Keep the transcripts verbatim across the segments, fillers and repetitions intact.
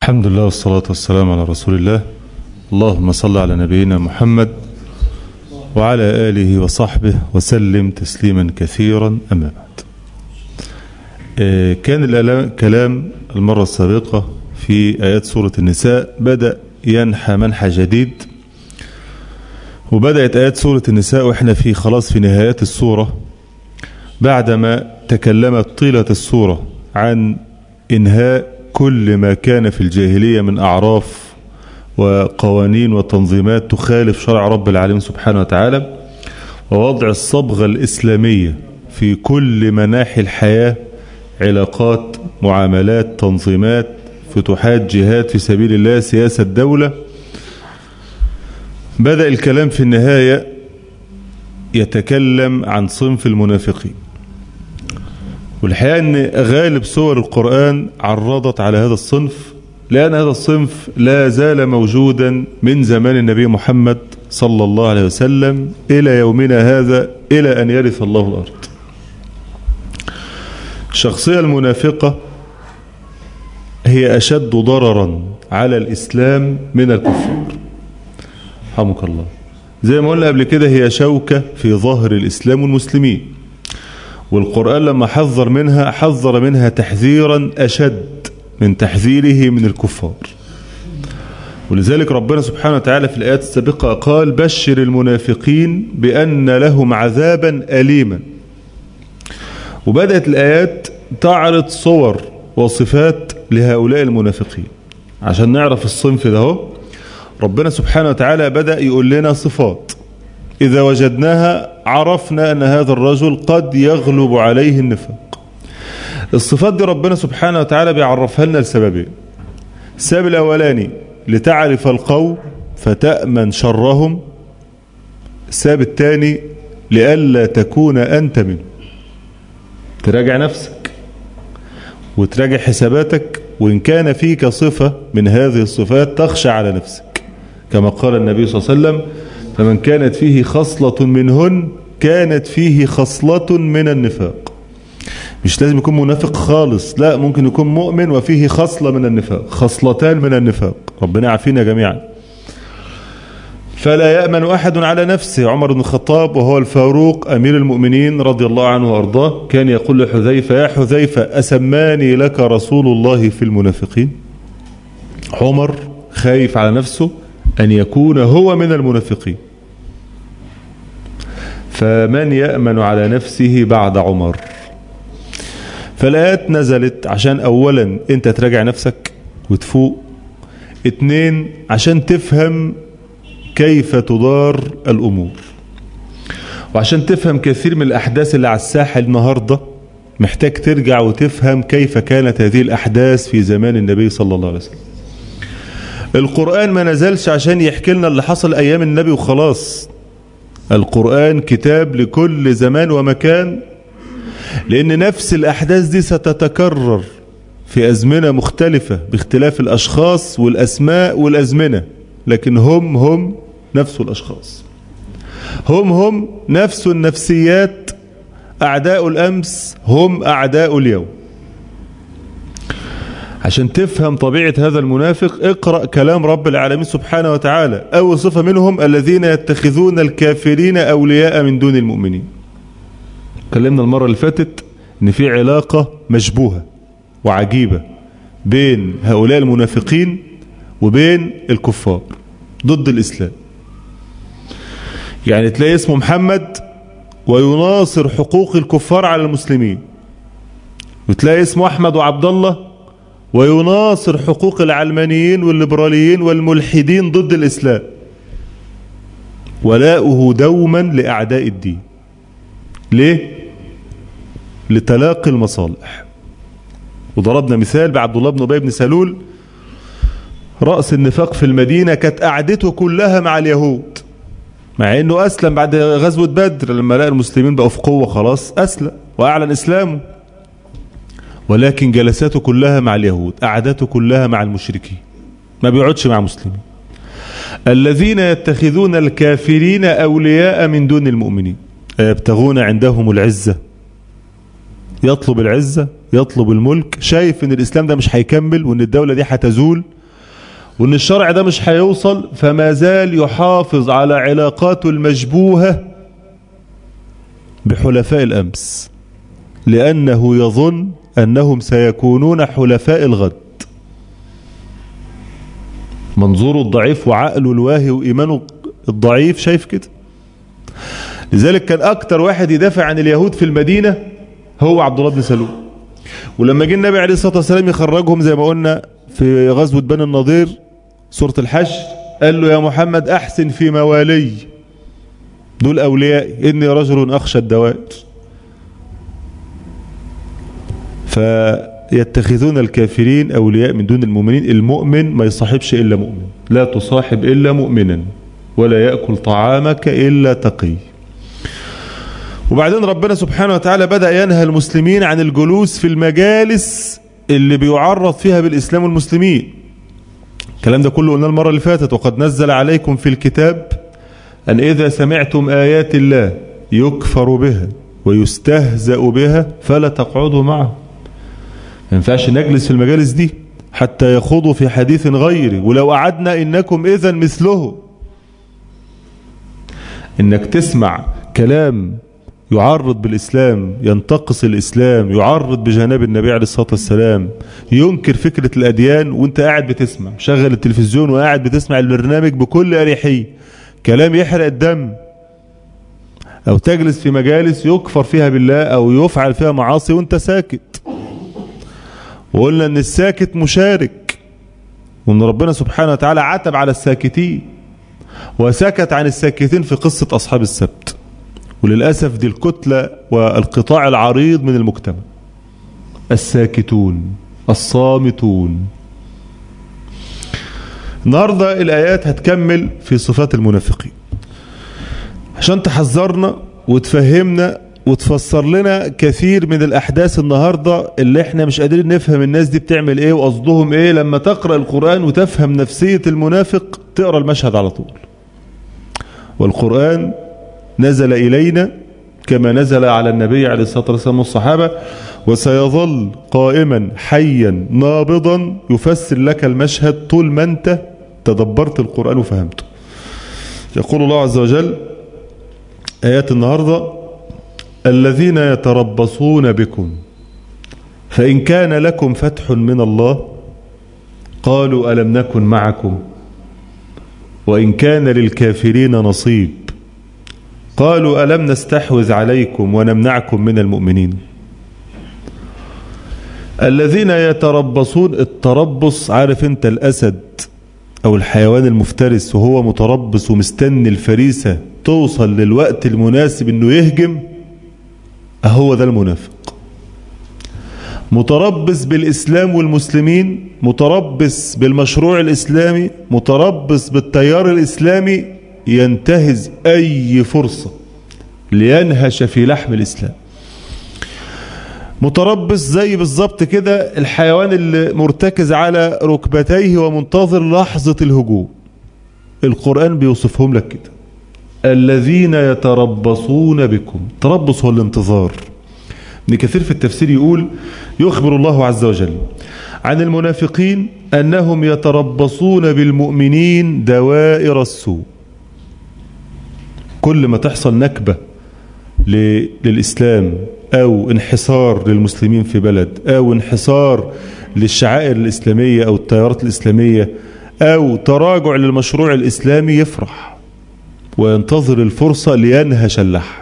الحمد لله والصلاة والسلام على رسول الله. اللهم صل على نبينا محمد وعلى آله وصحبه وسلم تسليما كثيرا. أما بعد، كان الكلام المرة السابقة في آيات سورة النساء بدأ ينحى منحى جديد، وبدأت آيات سورة النساء وإحنا في خلاص في نهايات السورة، بعدما تكلمت طيلة السورة عن إنهاء كل ما كان في الجاهلية من أعراف وقوانين وتنظيمات تخالف شرع رب العالمين سبحانه وتعالى، ووضع الصبغة الإسلامية في كل مناحي الحياة، علاقات، معاملات، تنظيمات، فتوحات، جهاد في سبيل الله، سياسة دولة. بدأ الكلام في النهاية يتكلم عن صنف المنافقين، والحقيقة أن غالب سور القرآن عرضت على هذا الصنف، لأن هذا الصنف لا زال موجودا من زمان النبي محمد صلى الله عليه وسلم إلى يومنا هذا، إلى أن يرث الله الأرض. الشخصية المنافقة هي أشد ضررا على الإسلام من الكفار، رحمك الله. زي ما قلنا قبل كده، هي شوكة في ظهر الإسلام والمسلمين، والقرآن لما حذر منها حذر منها تحذيرا أشد من تحذيره من الكفار. ولذلك ربنا سبحانه وتعالى في الآيات السابقة قال: بشر المنافقين بأن لهم عذابا أليما. وبدأت الآيات تعرض صور وصفات لهؤلاء المنافقين عشان نعرف الصنف ده. هو ربنا سبحانه وتعالى بدأ يقول لنا صفات إذا وجدناها عرفنا أن هذا الرجل قد يغلب عليه النفاق. الصفات دي ربنا سبحانه وتعالى بيعرفها لنا لسببين: السبب الأولاني لتعرف القوم فتأمن شرهم، السبب الثاني لئلا تكون أنت منه، تراجع نفسك وتراجع حساباتك، وإن كان فيك صفة من هذه الصفات تخشى على نفسك، كما قال النبي صلى الله عليه وسلم: فمن كانت فيه خصلة منهن كانت فيه خصلة من النفاق. مش لازم يكون منافق خالص، لا، ممكن يكون مؤمن وفيه خصلة من النفاق، خصلتان من النفاق، ربنا يعافينا جميعا. فلا يأمن أحد على نفسه. عمر بن الخطاب وهو الفاروق أمير المؤمنين رضي الله عنه وأرضاه كان يقول لحذيفة: يا حذيفة، أسماني لك رسول الله في المنافقين؟ عمر خايف على نفسه أن يكون هو من المنافقين. فمن يأمن على نفسه بعد عمر؟ فالآيات نزلت عشان أولا أنت تراجع نفسك وتفوق، اتنين عشان تفهم كيف تدار الأمور، وعشان تفهم كثير من الأحداث اللي على الساحة النهاردة محتاج ترجع وتفهم كيف كانت هذه الأحداث في زمان النبي صلى الله عليه وسلم. القرآن ما نزلش عشان يحكي لنا اللي حصل أيام النبي وخلاص. القرآن كتاب لكل زمان ومكان، لأن نفس الأحداث دي ستتكرر في أزمنة مختلفة باختلاف الأشخاص والأسماء والأزمنة، لكن هم هم نفس الأشخاص، هم هم نفس النفسيات. أعداء الأمس هم أعداء اليوم. عشان تفهم طبيعة هذا المنافق اقرأ كلام رب العالمين سبحانه وتعالى. أول صفة منهم: الذين يتخذون الكافرين أولياء من دون المؤمنين. كلمنا المرة اللي فاتت ان في علاقة مشبوهة وعجيبة بين هؤلاء المنافقين وبين الكفار ضد الإسلام. يعني تلاقي اسمه محمد ويناصر حقوق الكفار على المسلمين، وتلاقي اسمه أحمد وعبد الله ويناصر حقوق العلمانيين والليبراليين والملحدين ضد الإسلام. ولاؤه دوما لأعداء الدين. ليه؟ لتلاقي المصالح. وضربنا مثال بعبد الله بن أبي بن سلول، رأس النفاق في المدينة، كانت قعدته كلها مع اليهود، مع انه أسلم بعد غزوة بدر لما لقى المسلمين بقوا في قوة، خلاص أسلم وأعلن إسلامه، ولكن جلساته كلها مع اليهود، قعدته كلها مع المشركين، ما بيقعدش مع مسلمين. الذين يتخذون الكافرين أولياء من دون المؤمنين يبتغون عندهم العزة. يطلب العزة، يطلب الملك، شايف ان الإسلام ده مش هيكمل وان الدولة دي هتزول وان الشرع ده مش هيوصل، فما زال يحافظ على علاقاته المشبوهة بحلفاء الأمس، لأنه يظن أنهم سيكونون حلفاء الغد. منظوره الضعيف وعقله الواهي وإيمانه الضعيف شايف كده. لذلك كان أكتر واحد يدافع عن اليهود في المدينة هو عبد الله بن سلول. ولما جه النبي عليه الصلاة والسلام يخرجهم زي ما قلنا في غزوة بني النضير سورة الحشر، قال له يا محمد أحسن في موالي، دول أوليائي، إني رجل أخشى الدوائر. فيتخذون الكافرين أولياء من دون المؤمنين. المؤمن ما يصاحبش إلا مؤمن، لا تصاحب إلا مؤمنا، ولا يأكل طعامك إلا تقي. وبعدين ربنا سبحانه وتعالى بدأ ينهى المسلمين عن الجلوس في المجالس اللي بيعرض فيها بالإسلام والمسلمين. الكلام ده كله قلنا المرة اللي فاتت. وقد نزل عليكم في الكتاب أن إذا سمعتم آيات الله يكفر بها ويستهزأ بها فلا تقعدوا معهم. ما ينفعش نجلس في المجالس دي حتى يخوضوا في حديث غيره، ولو قعدنا إنكم إذا مثله. إنك تسمع كلام يعرض بالإسلام، ينتقص الإسلام، يعرض بجناب النبي عليه الصلاة والسلام، ينكر فكرة الأديان، وانت قاعد بتسمع، شغل التلفزيون وقاعد بتسمع البرنامج بكل أريحية، كلام يحرق الدم. أو تجلس في مجالس يكفر فيها بالله أو يفعل فيها معاصي وانت ساكت. وقلنا أن الساكت مشارك، وأن ربنا سبحانه وتعالى عتب على الساكتين وسكت عن الساكتين في قصة أصحاب السبت. وللأسف دي الكتلة والقطاع العريض من المجتمع، الساكتون الصامتون. النهاردة الآيات هتكمل في صفات المنافقين عشان تحذرنا وتفهمنا وتفسر لنا كثير من الأحداث النهاردة اللي احنا مش قادرين نفهم الناس دي بتعمل ايه وقصدهم ايه. لما تقرأ القرآن وتفهم نفسية المنافق تقرأ المشهد على طول. والقرآن نزل إلينا كما نزل على النبي عليه الصلاة والسلام والصحابة، وسيظل قائما حيا نابضا يفسر لك المشهد طول ما انت تدبرت القرآن وفهمته. يقول الله عز وجل آيات النهاردة: الذين يتربصون بكم فإن كان لكم فتح من الله قالوا ألم نكن معكم وإن كان للكافرين نصيب قالوا ألم نستحوذ عليكم ونمنعكم من المؤمنين. الذين يتربصون، التربص عارف انت الأسد أو الحيوان المفترس وهو متربص ومستني الفريسة توصل للوقت المناسب انه يهجم، هو ده المنافق. متربص بالإسلام والمسلمين، متربص بالمشروع الإسلامي، متربص بالتيار الإسلامي، ينتهز أي فرصة لينهش في لحم الإسلام. متربص زي بالظبط كده الحيوان اللي مرتكز على ركبتيه ومنتظر لحظة الهجوم. القرآن بيوصفهم لك كده: الذين يتربصون بكم. تربص هو الانتظار. ابن كثير في التفسير يقول: يخبر الله عز وجل عن المنافقين أنهم يتربصون بالمؤمنين دوائر السوء. كل ما تحصل نكبة للإسلام أو انحصار للمسلمين في بلد أو انحصار للشعائر الإسلامية أو التيارات الإسلامية أو تراجع للمشروع الإسلامي يفرح وينتظر الفرصة لينهش اللحم.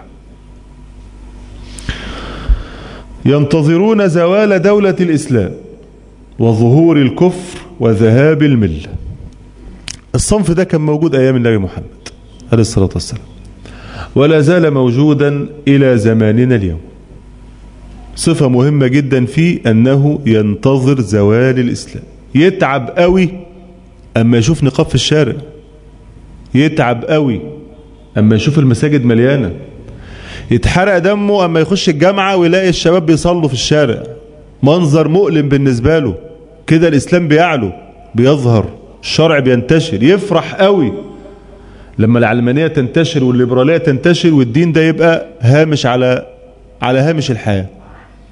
ينتظرون زوال دولة الإسلام وظهور الكفر وذهاب الملة. الصنف ده كان موجود أيام النبي محمد عليه الصلاة والسلام ولا زال موجودا إلى زماننا اليوم. صفة مهمة جدا فيه أنه ينتظر زوال الإسلام. يتعب قوي أما يشوف نقاب في الشارع، يتعب قوي أما يشوف المساجد مليانة، يتحرق دمه أما يخش الجامعة ويلاقي الشباب بيصلوا في الشارع. منظر مؤلم بالنسبة له. كده الإسلام بيعلو بيظهر، الشرع بينتشر. يفرح قوي لما العلمانية تنتشر والليبرالية تنتشر والدين ده يبقى هامش على على هامش الحياة.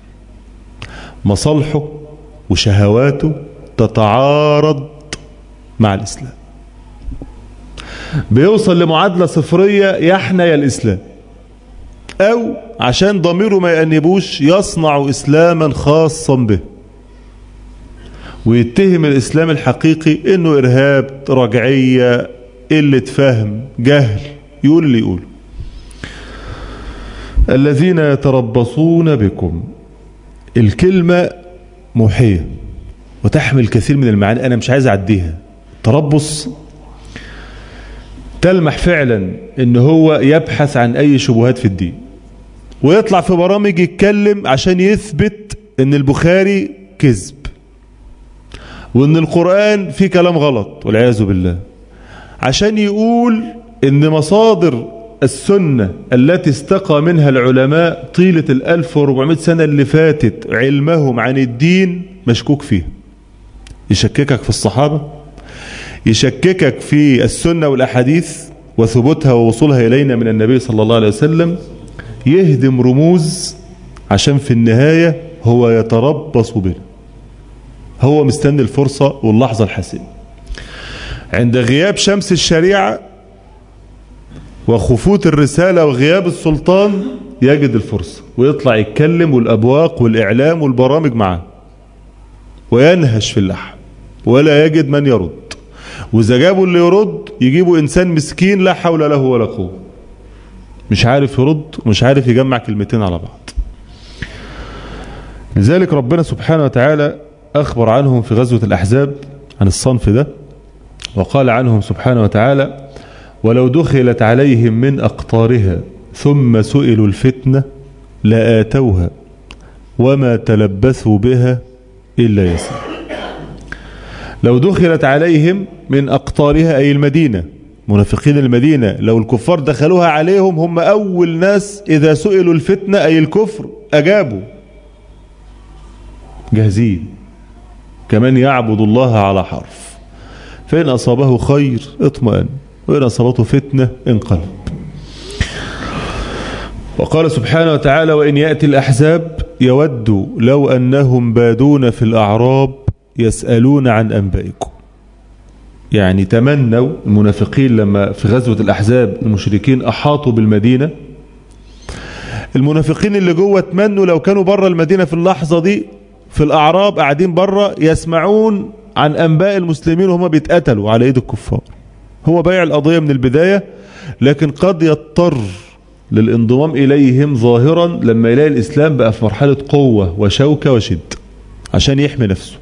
مصالحه وشهواته تتعارض مع الإسلام، بيوصل لمعادلة صفرية يحنى الإسلام، أو عشان ضميره ما يأنبوش يصنع إسلاما خاصا به ويتهم الإسلام الحقيقي إنه إرهاب، رجعية، قلة فهم، جهل، يقول اللي يقوله. الذين يتربصون بكم، الكلمة موحية وتحمل كثير من المعاني، أنا مش عايز أعديها. تربص تلمح فعلا إن هو يبحث عن أي شبهات في الدين، ويطلع في برامج يتكلم عشان يثبت إن البخاري كذب وإن القرآن فيه كلام غلط والعياذ بالله، عشان يقول إن مصادر السنة التي استقى منها العلماء طيلة الألف واربعمائة سنة اللي فاتت علمهم عن الدين مشكوك فيه. يشككك في الصحابة، يشككك في السنة والأحاديث وثبوتها ووصولها إلينا من النبي صلى الله عليه وسلم، يهدم رموز عشان في النهاية هو يتربص بنا، هو مستني الفرصة واللحظة الحاسمة. عند غياب شمس الشريعة وخفوت الرسالة وغياب السلطان يجد الفرصة ويطلع يتكلم، والأبواق والإعلام والبرامج معه، وينهش في اللحم ولا يجد من يرد. وإذا جابوا اللي يرد يجيبوا إنسان مسكين لا حول له ولا قوة، مش عارف يرد ومش عارف يجمع كلمتين على بعض. لذلك ربنا سبحانه وتعالى أخبر عنهم في غزوة الأحزاب عن الصنف ده، وقال عنهم سبحانه وتعالى: ولو دخلت عليهم من أقطارها ثم سئلوا الفتنة لآتوها وما تلبثوا بها إلا يسير. لو دخلت عليهم من أقطارها أي المدينة، منافقين المدينة، لو الكفار دخلوها عليهم هم أول ناس إذا سئلوا الفتنة أي الكفر أجابوا، جاهزين، كمان يعبد الله على حرف، فإن أصابه خير اطمئن وإن أصابته فتنة انقلب. وقال سبحانه وتعالى: وإن يأتي الأحزاب يودوا لو أنهم بادون في الأعراب يسألون عن أنبائكم. يعني تمنوا المنافقين لما في غزوة الأحزاب المشركين أحاطوا بالمدينة، المنافقين اللي جوه تمنوا لو كانوا بره المدينة في اللحظة دي في الأعراب قاعدين بره يسمعون عن أنباء المسلمين وهم بيتقتلوا على يد الكفار. هو بايع القضية من البداية، لكن قد يضطر للانضمام إليهم ظاهرا لما يلاقي الإسلام بقى في مرحلة قوة وشوكة وشد عشان يحمي نفسه.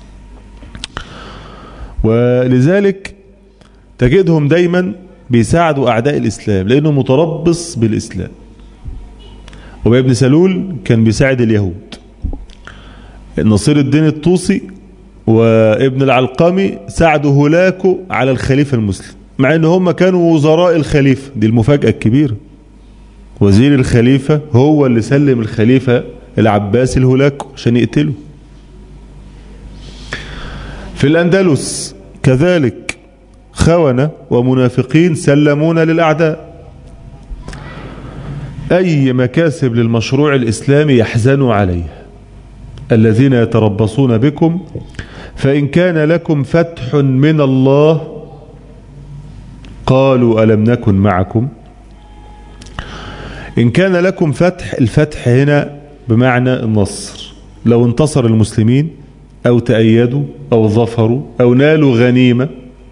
ولذلك تجدهم دايما بيساعدوا أعداء الإسلام لأنه متربص بالإسلام. وابي بن سلول كان بيساعد اليهود، نصير الدين الطوسي وابن العلقمي ساعدوا هلاكه على الخليفة المسلم، مع ان هم كانوا وزراء الخليفة. دي المفاجأة الكبيرة، وزير الخليفة هو اللي سلم الخليفة العباسي الهلاك عشان يقتله. في الأندلس كذلك خونة ومنافقين سلمون للأعداء. أي مكاسب للمشروع الإسلامي يحزنوا عليه. الذين يتربصون بكم فإن كان لكم فتح من الله قالوا ألم نكن معكم. إن كان لكم فتح، الفتح هنا بمعنى النصر، لو انتصر المسلمين أو تأيدوا أو ظفروا أو نالوا غنيمة،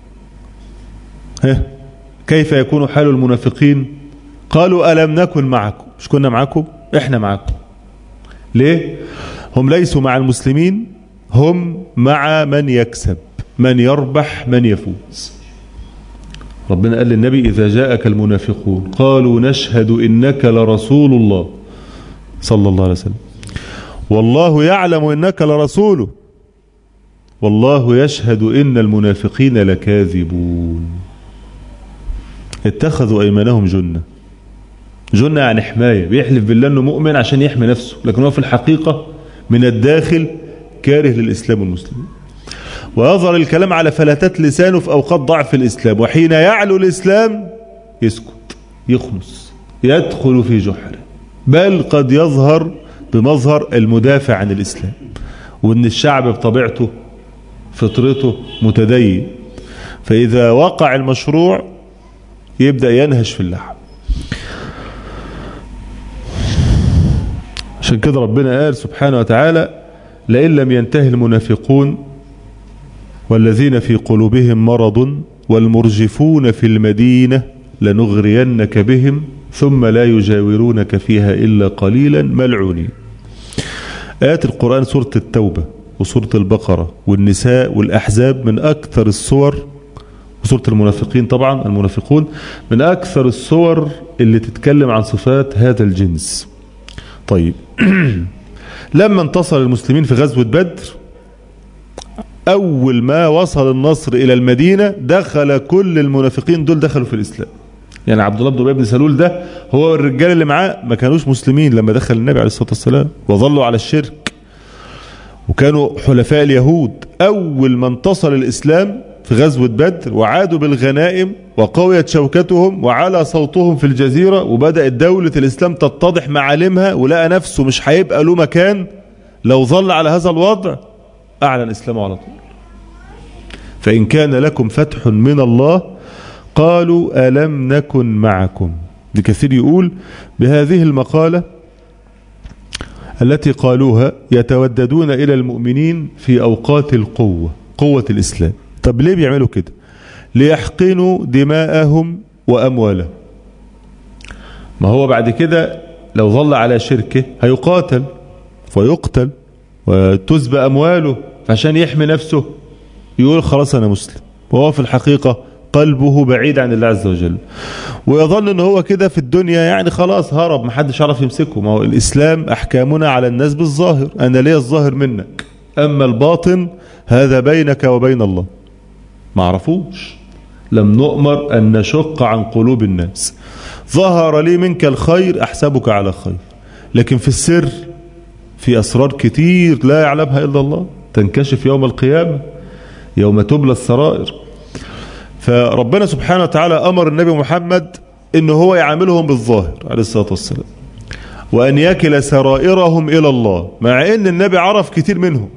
ها كيف يكون حال المنافقين؟ قالوا ألم نكن معكم، مش كنا معكم؟ إحنا معكم. ليه؟ هم ليسوا مع المسلمين، هم مع من يكسب، من يربح، من يفوز. ربنا قال للنبي: إذا جاءك المنافقون قالوا نشهد إنك لرسول الله صلى الله عليه وسلم والله يعلم إنك لرسوله والله يشهد إن المنافقين لكاذبون. اتخذوا أيمانهم جنة. جنة يعني حماية، بيحلف بالله أنه مؤمن عشان يحمي نفسه، لكن هو في الحقيقة من الداخل كاره للإسلام والمسلمين. ويظهر الكلام على فلتات لسانه في أوقات ضعف الإسلام، وحين يعلو الإسلام يسكت، يخنس، يدخل في جحره، بل قد يظهر بمظهر المدافع عن الإسلام، وأن الشعب بطبيعته فطرته متدين، فإذا وقع المشروع يبدأ ينهش في اللحم. عشان كده ربنا قال سبحانه وتعالى: لئن لم ينتهي المنافقون والذين في قلوبهم مرض والمرجفون في المدينة لنغرينك بهم ثم لا يجاورونك فيها إلا قليلا ملعونين. آيات القرآن سورة التوبة وسورة البقرة والنساء والأحزاب من أكثر السور، وسورة المنافقين طبعا المنافقون من أكثر السور اللي تتكلم عن صفات هذا الجنس. طيب لما انتصر المسلمين في غزوة بدر، أول ما وصل النصر إلى المدينة دخل كل المنافقين دول دخلوا في الإسلام. يعني عبد الله بن أبي بن سلول ده هو الرجال اللي معاه ما كانوش مسلمين لما دخل النبي عليه الصلاة والسلام، وظلوا على الشرك وكانوا حلفاء اليهود. أول ما انتصر الإسلام في غزوة بدر وعادوا بالغنائم وقويت شوكتهم وعلى صوتهم في الجزيرة وبدأت دولة الإسلام تتضح معالمها، ولقى نفسه مش هيبقى له مكان لو ظل على هذا الوضع، أعلن إسلامه على طول. فإن كان لكم فتح من الله قالوا ألم نكن معكم. ابن كثير يقول بهذه المقالة التي قالوها يتوددون إلى المؤمنين في أوقات القوة، قوة الإسلام. طب ليه بيعملوا كده؟ ليحقنوا دماءهم وأموالهم. ما هو بعد كده لو ظل على شركه هيقاتل ويقتل وتسبى أمواله، فعشان يحمي نفسه يقول خلاص أنا مسلم، وهو في الحقيقة قلبه بعيد عن الله عز وجل، ويظن ان هو كده في الدنيا يعني خلاص هرب محدش عرف يمسكه. ما هو الإسلام أحكامنا على الناس بالظاهر، أنا ليه الظاهر منك، أما الباطن هذا بينك وبين الله. ما عرفوش، لم نؤمر أن نشق عن قلوب الناس. ظهر لي منك الخير أحسبك على خير، لكن في السر في أسرار كتير لا يعلمها إلا الله، تنكشف يوم القيامة يوم تبلى السرائر. فربنا سبحانه وتعالى أمر النبي محمد إنه هو يعاملهم بالظاهر عليه الصلاة والسلام، وأن يكل سرائرهم إلى الله، مع إن النبي عرف كتير منهم.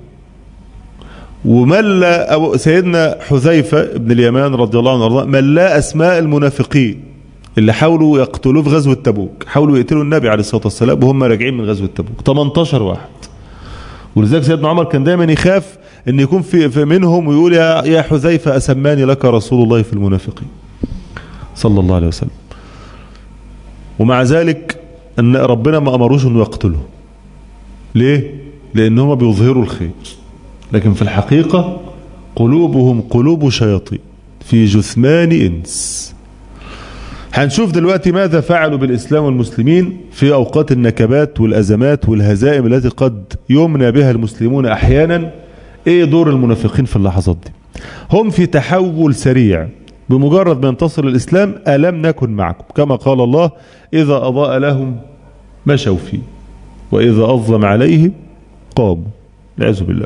وملى أبو سيدنا حذيفة بن اليمان رضي الله عنه وارضاه ملى أسماء المنافقين اللي حاولوا يقتلوه في غزوة تبوك، حاولوا يقتلوا النبي عليه الصلاة والسلام وهم راجعين من غزوة تبوك، ثمانية عشر واحد. ولذلك سيدنا عمر كان دايما يخاف ان يكون في, في منهم ويقول يا, يا حذيفة أسماني لك رسول الله في المنافقين صلى الله عليه وسلم. ومع ذلك ان ربنا ما أمروش انه يقتله. ليه؟ لأنهم بيظهروا الخير، لكن في الحقيقة قلوبهم قلوب شياطين في جثمان إنس. هنشوف دلوقتي ماذا فعلوا بالإسلام والمسلمين في أوقات النكبات والأزمات والهزائم التي قد يمنى بها المسلمون أحيانا. إيه دور المنافقين في اللحظات دي؟ هم في تحول سريع، بمجرد ما ينتصر الإسلام ألم نكن معكم، كما قال الله إذا أضاء لهم مشوا فيه وإذا أظلم عليه قاموا، والعياذ بالله.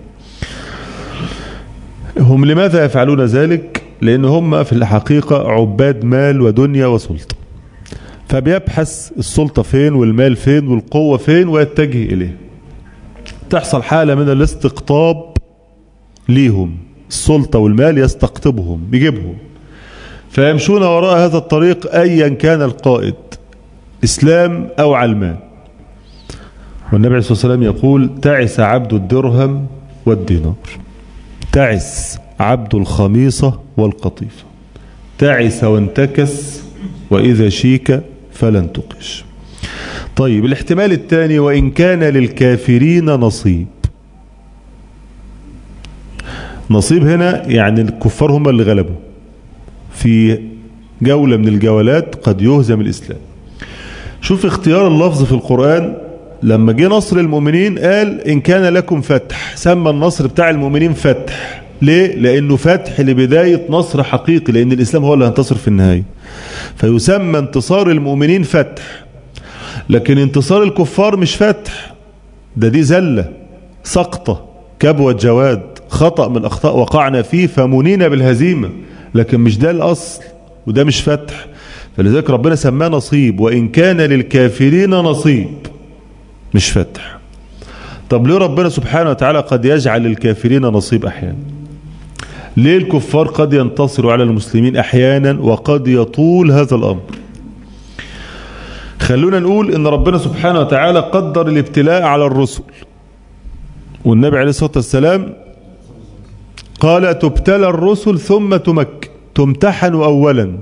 هم لماذا يفعلون ذلك؟ لأن هم في الحقيقة عباد مال ودنيا وسلطة، فبيبحث السلطة فين والمال فين والقوة فين ويتجه إليه. تحصل حالة من الاستقطاب ليهم، السلطة والمال يستقطبهم يجيبهم، فيمشون وراء هذا الطريق أيا كان القائد، إسلام أو علمان. والنبي عليه الصلاة والسلام يقول تعس عبد الدرهم والدينار، تعس عبد الخميصة والقطيفة، تعس وانتكس وإذا شيك فلن تقش. طيب الاحتمال الثاني وإن كان للكافرين نصيب. نصيب هنا يعني الكفار هم اللي غلبوا في جولة من الجولات، قد يهزم الإسلام. شوف اختيار اللفظ في القرآن، لما جه نصر المؤمنين قال إن كان لكم فتح، سمى النصر بتاع المؤمنين فتح. ليه؟ لأنه فتح لبداية نصر حقيقي، لأن الإسلام هو اللي هينتصر في النهاية، فيسمى انتصار المؤمنين فتح. لكن انتصار الكفار مش فتح، ده دي زلة، سقطة، كبوة جواد، خطأ من الأخطاء وقعنا فيه فمنينا بالهزيمة، لكن مش ده الأصل وده مش فتح. فلذلك ربنا سماه نصيب، وإن كان للكافرين نصيب مش فتح. طب ليه ربنا سبحانه وتعالى قد يجعل للكافرين نصيب أحيانا؟ ليه الكفار قد ينتصروا على المسلمين أحيانا وقد يطول هذا الأمر؟ خلونا نقول إن ربنا سبحانه وتعالى قدر الابتلاء على الرسل، والنبي عليه الصلاة والسلام قال تبتلى الرسل ثم تمك تمتحن أولا.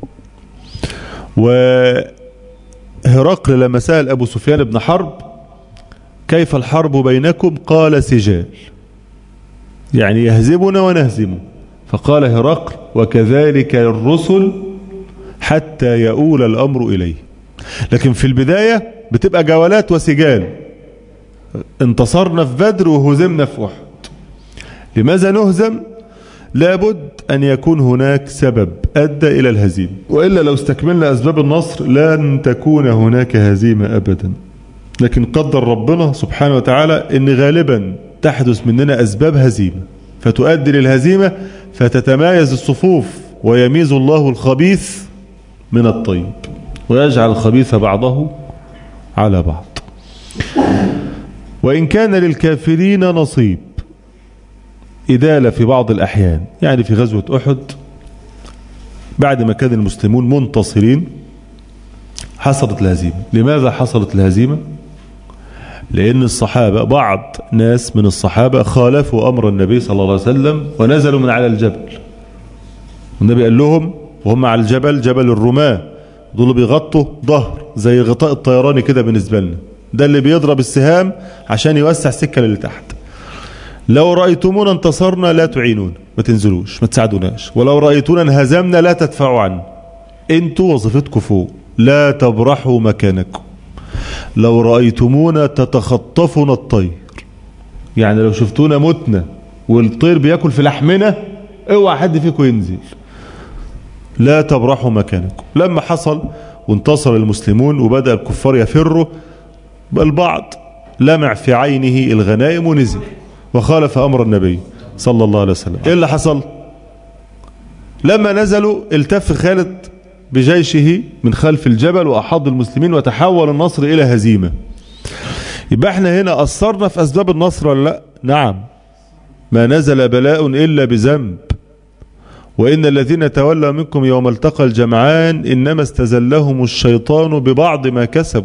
وهرقل لما سأل أبو سفيان بن حرب كيف الحرب بينكم؟ قال سجال، يعني يهزمنا ونهزمه. فقال هرقل وكذلك الرسل حتى يؤول الأمر إليه. لكن في البداية بتبقى جولات وسجال، انتصرنا في بدر وهزمنا في أحد. لماذا نهزم؟ لابد أن يكون هناك سبب أدى إلى الهزيمة، وإلا لو استكملنا أسباب النصر لن تكون هناك هزيمة أبدا. لكن قدر ربنا سبحانه وتعالى أن غالبا تحدث مننا أسباب هزيمة فتؤدي للهزيمة، فتتمايز الصفوف ويميز الله الخبيث من الطيب ويجعل الخبيث بعضه على بعض. وإن كان للكافرين نصيب، إدالة في بعض الأحيان. يعني في غزوة أحد بعد ما كان المسلمون منتصرين حصلت الهزيمة. لماذا حصلت الهزيمة؟ لأن الصحابة بعض ناس من الصحابة خالفوا أمر النبي صلى الله عليه وسلم ونزلوا من على الجبل. والنبي قال لهم وهم على الجبل، جبل الرماة، دول بيغطوا ظهر زي غطاء الطيراني كده بالنسبة لنا، ده اللي بيضرب السهام عشان يوسع السكة اللي تحت. لو رأيتمونا انتصرنا لا تعينون، ما تنزلوش ما تساعدوناش، ولو رأيتونا انهزمنا لا تدفعوا عنا، انتوا وظيفتكم فوق لا تبرحوا مكانكم. لو رأيتمونا تتخطفنا الطير، يعني لو شفتونا متنا والطير بياكل في لحمنا اوعى حد فيكم ينزل، لا تبرحوا مكانكم. لما حصل وانتصر المسلمون وبدأ الكفار يفروا، البعض لمع في عينه الغنائم ونزل وخالف أمر النبي صلى الله عليه وسلم. إيه اللي حصل؟ لما نزلوا التف خالد بجيشه من خلف الجبل وأحاط المسلمين وتحول النصر إلى هزيمة. يبقى احنا هنا أثرنا في أسباب النصر ولا لا؟ نعم. ما نزل بلاء إلا بذنب، وإن الذين تولوا منكم يوم التقى الجمعان إنما استزلهم الشيطان ببعض ما كسبوا.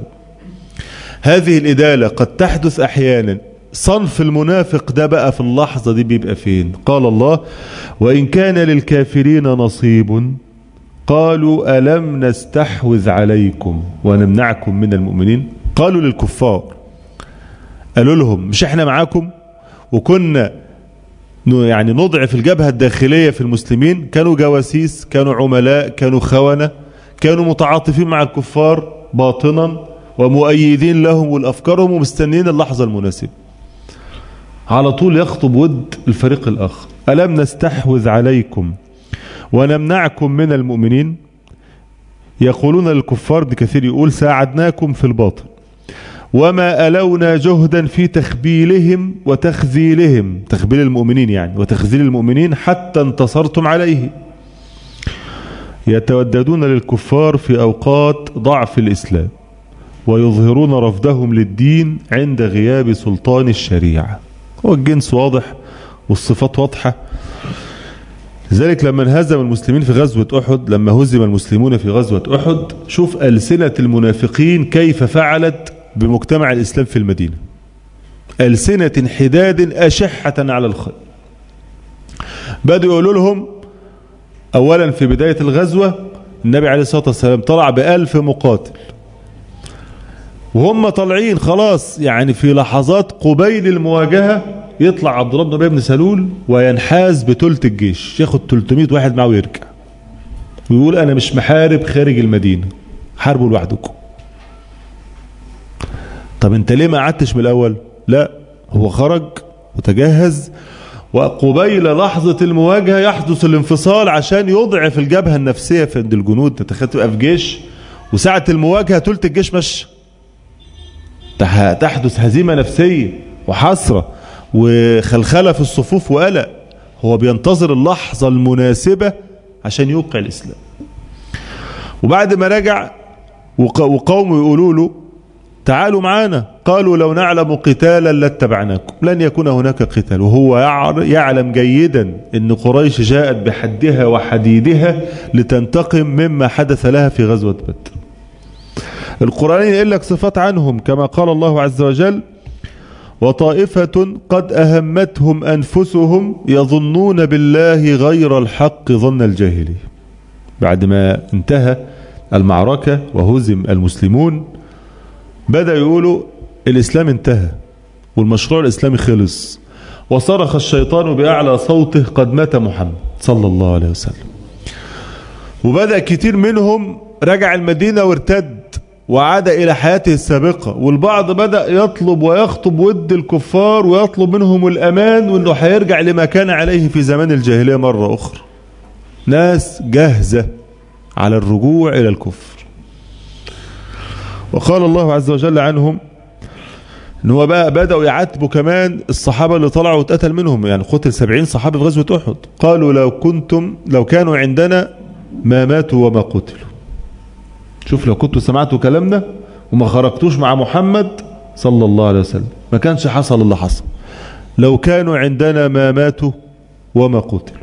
هذه الإدالة قد تحدث أحيانا. صنف المنافق ده بقى في اللحظة دي بيبقى فين؟ قال الله وإن كان للكافرين نصيب قالوا ألم نستحوذ عليكم ونمنعكم من المؤمنين. قالوا للكفار، قالوا لهم مش احنا معاكم وكنا يعني نضعف الجبهة الداخلية في المسلمين، كانوا جواسيس، كانوا عملاء، كانوا خونة، كانوا متعاطفين مع الكفار باطنا ومؤيدين لهم والأفكارهم ومستنين اللحظة المناسبة. على طول يخطب ود الفريق الآخر. ألم نستحوذ عليكم ونمنعكم من المؤمنين. يقولون للكفار، بكثير يقول ساعدناكم في الباطل وما ألونا جهدا في تخبيلهم وتخذيلهم، تخبيل المؤمنين يعني وتخذيل المؤمنين حتى انتصرتم عليه. يتوددون للكفار في أوقات ضعف الإسلام ويظهرون رفضهم للدين عند غياب سلطان الشريعة. هو الجنس واضح والصفات واضحة. لذلك لما انهزم المسلمين في غزوة أحد، لما هزم المسلمون في غزوة أحد، شوف ألسنة المنافقين كيف فعلت بمجتمع الإسلام في المدينة. ألسنة انحداد أشحة على الخير. بدأوا يقولوا لهم أولا في بداية الغزوة النبي عليه الصلاة والسلام طلع بألف مقاتل، وهم طالعين خلاص يعني في لحظات قبيل المواجهة يطلع عبد الله بن ابي بن سلول وينحاز بثلث الجيش، ياخد ثلاثمائة واحد معه ويرجع ويقول انا مش محارب خارج المدينة، حاربوا لوحدكم. طب انت ليه ما قعدتش من الاول؟ لا، هو خرج وتجهز، وقبيل لحظة المواجهة يحدث الانفصال عشان يضعف الجبهة النفسية في عند الجنود. تتخيل تبقى في جيش وساعة المواجهة ثلث الجيش مشى، تحدث هزيمة نفسية وحسرة وخلخلة في الصفوف وقلق. هو بينتظر اللحظة المناسبة عشان يوقع الإسلام. وبعد ما رجع وقومه يقولوا له تعالوا معانا. قالوا لو نعلم قتالا لاتبعناكم. لن يكون هناك قتال، وهو يعلم جيدا ان قريش جاءت بحدها وحديدها لتنتقم مما حدث لها في غزوة بدر. القرآن يقول لك صفات عنهم كما قال الله عز وجل: وطائفة قد أهمتهم أنفسهم يظنون بالله غير الحق ظن الجاهلية. بعد ما انتهى المعركة وهزم المسلمون بدأ يقولوا الإسلام انتهى والمشروع الإسلامي خلص، وصرخ الشيطان بأعلى صوته: قد مات محمد صلى الله عليه وسلم. وبدأ كتير منهم رجع المدينة وارتد وعاد إلى حياته السابقة، والبعض بدأ يطلب ويخطب ود الكفار ويطلب منهم الأمان وأنه هيرجع لما كان عليه في زمان الجاهلية مرة أخرى. ناس جاهزة على الرجوع إلى الكفر. وقال الله عز وجل عنهم ان هو بقى بدأوا يعاتبوا كمان الصحابة اللي طلعوا واتقتل منهم، يعني قتل سبعين صحابي في غزوة أحد. قالوا لو كنتم لو كانوا عندنا ما ماتوا وما قتلوا. شوف، لو كنتوا سمعتوا كلامنا وما خرجتوش مع محمد صلى الله عليه وسلم ما كانش حصل اللي حصل. لو كانوا عندنا ما ماتوا وما قتلوا.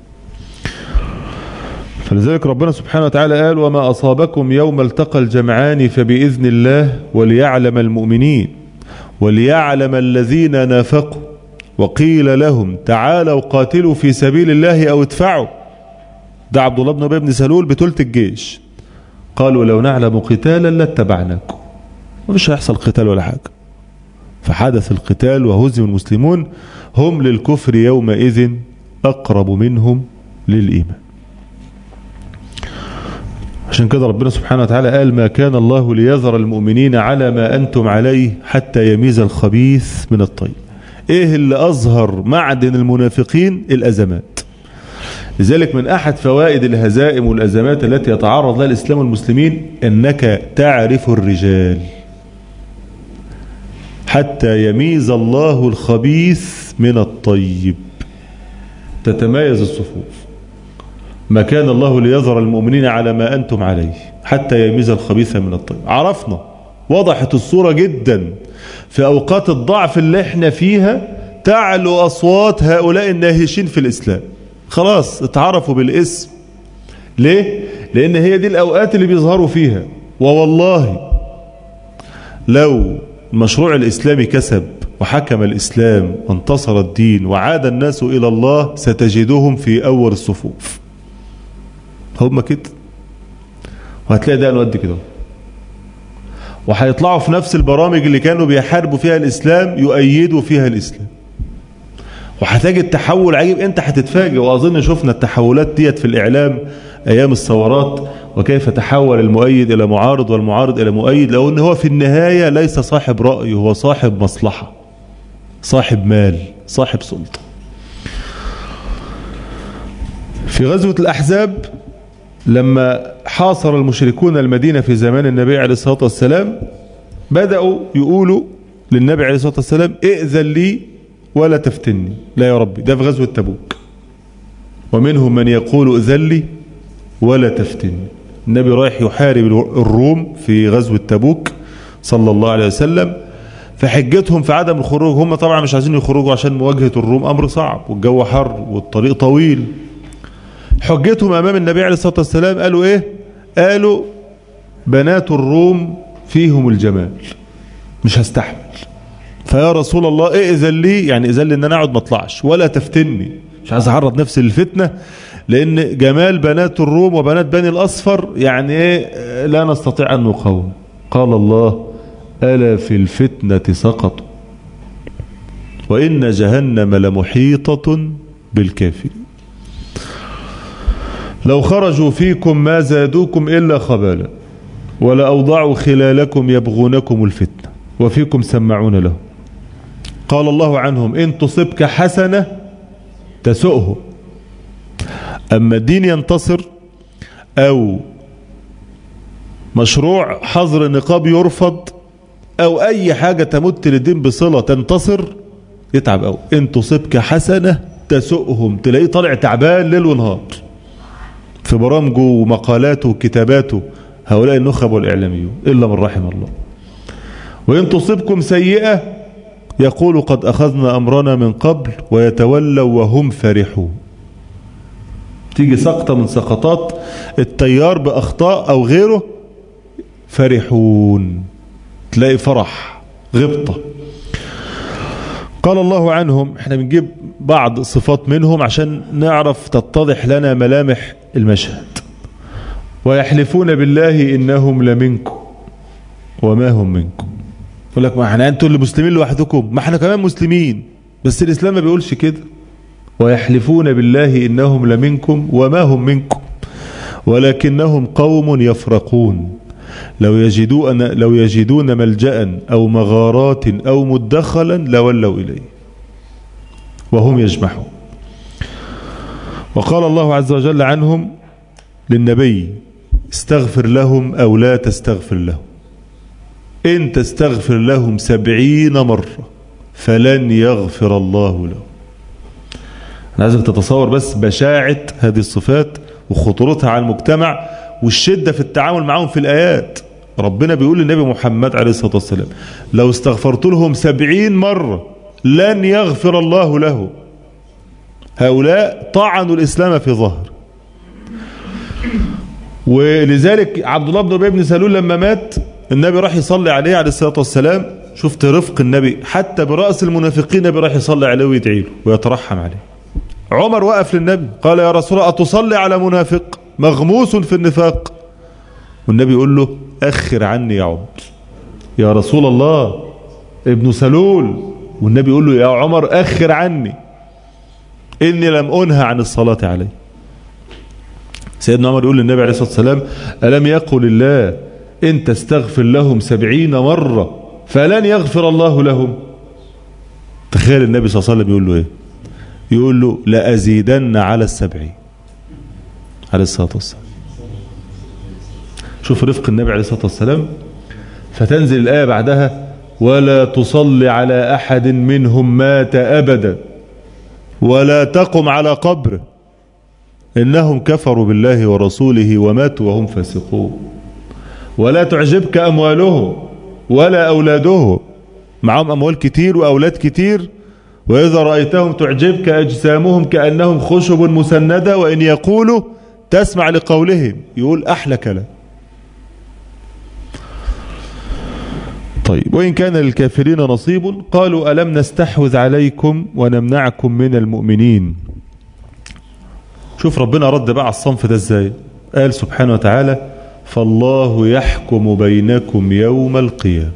فلذلك ربنا سبحانه وتعالى قال: وما أصابكم يوم التقى الجمعان فبإذن الله وليعلم المؤمنين وليعلم الذين نافقوا وقيل لهم تعالوا قاتلوا في سبيل الله أو ادفعوا. ده عبد الله بن أبي بن سلول بتلت الجيش. قالوا لو نعلم قتالا لاتبعناكم. مش هيحصل قتال ولا حاجة. فحدث القتال وهزم المسلمون. هم للكفر يومئذ أقرب منهم للإيمان. عشان كده ربنا سبحانه وتعالى قال: ما كان الله ليذر المؤمنين على ما أنتم عليه حتى يميز الخبيث من الطيب. ايه اللي أظهر معدن المنافقين؟ الأزمات. لذلك من أحد فوائد الهزائم والأزمات التي يتعرض لها الإسلام والمسلمين أنك تعرف الرجال حتى يميز الله الخبيث من الطيب، تتمايز الصفوف. ما كان الله ليذر المؤمنين على ما أنتم عليه حتى يميز الخبيث من الطيب. عرفنا، وضحت الصورة جدا في أوقات الضعف اللي احنا فيها تعلو أصوات هؤلاء الناهشين في الإسلام. خلاص اتعرفوا بالاسم. ليه؟ لأن هي دي الأوقات اللي بيظهروا فيها. ووالله لو المشروع الإسلامي كسب وحكم الإسلام وانتصر الدين وعاد الناس إلى الله ستجدهم في أول الصفوف. هم كده، وهتلاقي ده نودي كده، وهيطلعوا في نفس البرامج اللي كانوا بيحاربوا فيها الإسلام يؤيدوا فيها الإسلام. وهتجد تحول عجيب، انت هتتفاجئ. واظن شفنا التحولات ديت في الإعلام أيام الثورات، وكيف تحول المؤيد إلى معارض والمعارض إلى مؤيد، لو ان هو في النهاية ليس صاحب رأي، هو صاحب مصلحة، صاحب مال، صاحب سلطة. في غزوة الأحزاب لما حاصر المشركون المدينة في زمان النبي عليه الصلاة والسلام بدأوا يقولوا للنبي عليه الصلاة والسلام: ائذن لي ولا تفتني. لا يا ربي، ده في غزوة تبوك. ومنهم من يقول ائذن لي ولا تفتني. النبي رايح يحارب الروم في غزوة تبوك صلى الله عليه وسلم، فحجتهم في عدم الخروج. هم طبعا مش عايزين يخرجوا عشان مواجهة الروم أمر صعب والجو حر والطريق طويل. حجتهم أمام النبي عليه الصلاة والسلام قالوا إيه؟ قالوا بنات الروم فيهم الجمال، مش هستحمل. فيا رسول الله ائذن لي، يعني ائذن لي ان انا اقعد ما اطلعش، ولا تفتني، مش عايز اعرض نفسي للفتنه، لان جمال بنات الروم وبنات بني الاصفر يعني ايه لا نستطيع ان نقاوم. قال الله: الا في الفتنه سقطوا وان جهنم لمحيطه بالكافرين. لو خرجوا فيكم ما زادوكم الا خبالا ولا اوضعوا خلالكم يبغونكم الفتنه وفيكم سمعون له. قال الله عنهم: إن تصبك حسنة تسؤه. أما الدين ينتصر أو مشروع حظر النقاب يرفض أو أي حاجة تمت للدين بصلة تنتصر يتعب أو إن تصبك حسنة تسؤهم. تلاقيه طالع تعبان ليل ونهار في برامجه ومقالاته وكتاباته هؤلاء النخب والإعلاميون إلا من رحم الله. وإن تصبكم سيئة يقول قد أخذنا أمرنا من قبل ويتولوا وهم فرحون. تيجي سقطة من سقطات التيار بأخطاء أو غيره فرحون، تلاقي فرح غبطة. قال الله عنهم، احنا بنجيب بعض صفات منهم عشان نعرف تتضح لنا ملامح المشهد. ويحلفون بالله إنهم لمنكم وما هم منكم. يقول لك ما احنا انتوا اللي مسلمين لوحدكم، ما احنا كمان مسلمين، بس الإسلام ما بيقولش كده. ويحلفون بالله إنهم لمنكم وما هم منكم ولكنهم قوم يفرقون لو يجدون لو يجدون ملجأ أو مغارات أو مدخلا لولوا إليه وهم يجمحون. وقال الله عز وجل عنهم للنبي استغفر لهم أو لا تستغفر لهم، إن تستغفر لهم سبعين مرة فلن يغفر الله لهم. أنا عايزك تتصور بس بشاعة هذه الصفات وخطورتها على المجتمع والشدة في التعامل معهم في الآيات. ربنا بيقول للنبي محمد عليه الصلاة والسلام لو استغفرت لهم سبعين مرة لن يغفر الله له. هؤلاء طعنوا الإسلام في ظهر. ولذلك عبد الله بن أبي بن سلول لما مات النبي راح يصلي عليه عليه الصلاة والسلام. شفت رفق النبي حتى برأس المنافقين النبي راح يصلي عليه ويدعي له ويترحم عليه. عمر وقف للنبي قال يا رسول الله أتصلي على منافق مغموس في النفاق؟ والنبي يقول له أخر عني يا عمر. يا رسول الله ابن سلول. والنبي يقول له يا عمر أخر عني إني لم أنهى عن الصلاة عليه. سيدنا عمر يقول للنبي عليه الصلاة والسلام ألم يقل الله إن تستغفر لهم سبعين مرة فلن يغفر الله لهم؟ تخيل النبي صلى الله عليه وسلم يقول له إيه؟ يقول له لأزيدن على السبعين عليه الصلاة والسلام. شوف رفق النبي عليه الصلاة والسلام. فتنزل الآية بعدها ولا تصلي على أحد منهم مات أبدا ولا تقم على قبره إنهم كفروا بالله ورسوله وماتوا وهم فاسقون ولا تعجبك أموالهم ولا أولادهم. معهم أموال كتير وأولاد كتير. وإذا رأيتهم تعجبك أجسامهم كأنهم خشب مسندة وإن يقولوا تسمع لقولهم. يقول أحلى كلام. طيب وإن كان للكافرين نصيب قالوا ألم نستحوذ عليكم ونمنعكم من المؤمنين. شوف ربنا رد بقى على الصنف ده ازاي. قال سبحانه وتعالى فالله يحكم بينكم يوم القيامة.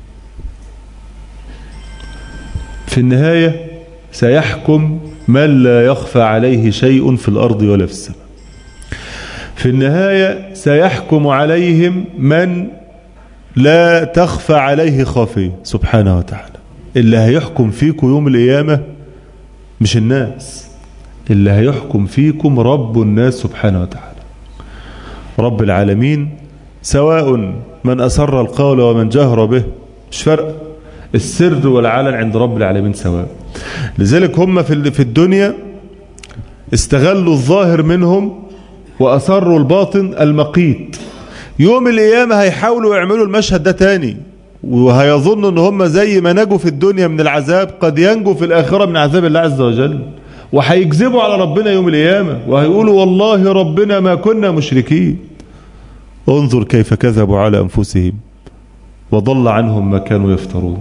في النهاية سيحكم من لا يخفى عليه شيء في الأرض ولا في السماء. في النهاية سيحكم عليهم من لا تخفى عليه خافية سبحانه وتعالى. اللي هيحكم فيكم يوم القيامة مش الناس، اللي هيحكم فيكم رب الناس سبحانه وتعالى رب العالمين. سواء من أسر القول ومن جهر به، مش فرق، السر والعلن عند رب العالمين سواء. لذلك هم في الدنيا استغلوا الظاهر منهم وأسروا الباطن المقيت. يوم القيامة هيحاولوا يعملوا المشهد ده تاني وهيظنوا ان هم زي ما نجوا في الدنيا من العذاب قد ينجوا في الآخرة من عذاب الله عز وجل. وهيكذبوا على ربنا يوم القيامة وهيقولوا والله ربنا ما كنا مشركين. انظر كيف كذبوا على أنفسهم وضل عنهم ما كانوا يفترون.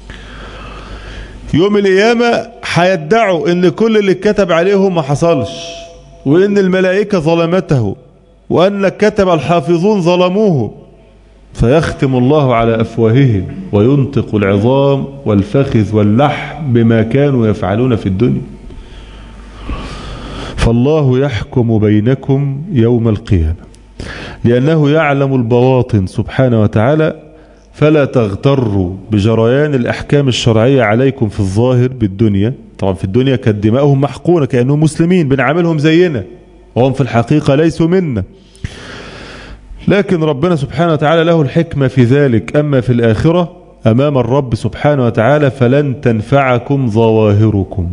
يوم القيامة هيدعوا ان كل اللي كتب عليهم ما حصلش وان الملائكة ظلمته وان كتب الحافظون ظلموه. فيختم الله على أفواههم وينطق العظام والفخذ واللحم بما كانوا يفعلون في الدنيا. فالله يحكم بينكم يوم القيامة لأنه يعلم البواطن سبحانه وتعالى. فلا تغتروا بجريان الأحكام الشرعية عليكم في الظاهر بالدنيا. طبعا في الدنيا كانت دماؤهم محقونة كأنهم مسلمين بنعاملهم زينا وهم في الحقيقة ليسوا منا. لكن ربنا سبحانه وتعالى له الحكمة في ذلك. أما في الآخرة أمام الرب سبحانه وتعالى فلن تنفعكم ظواهركم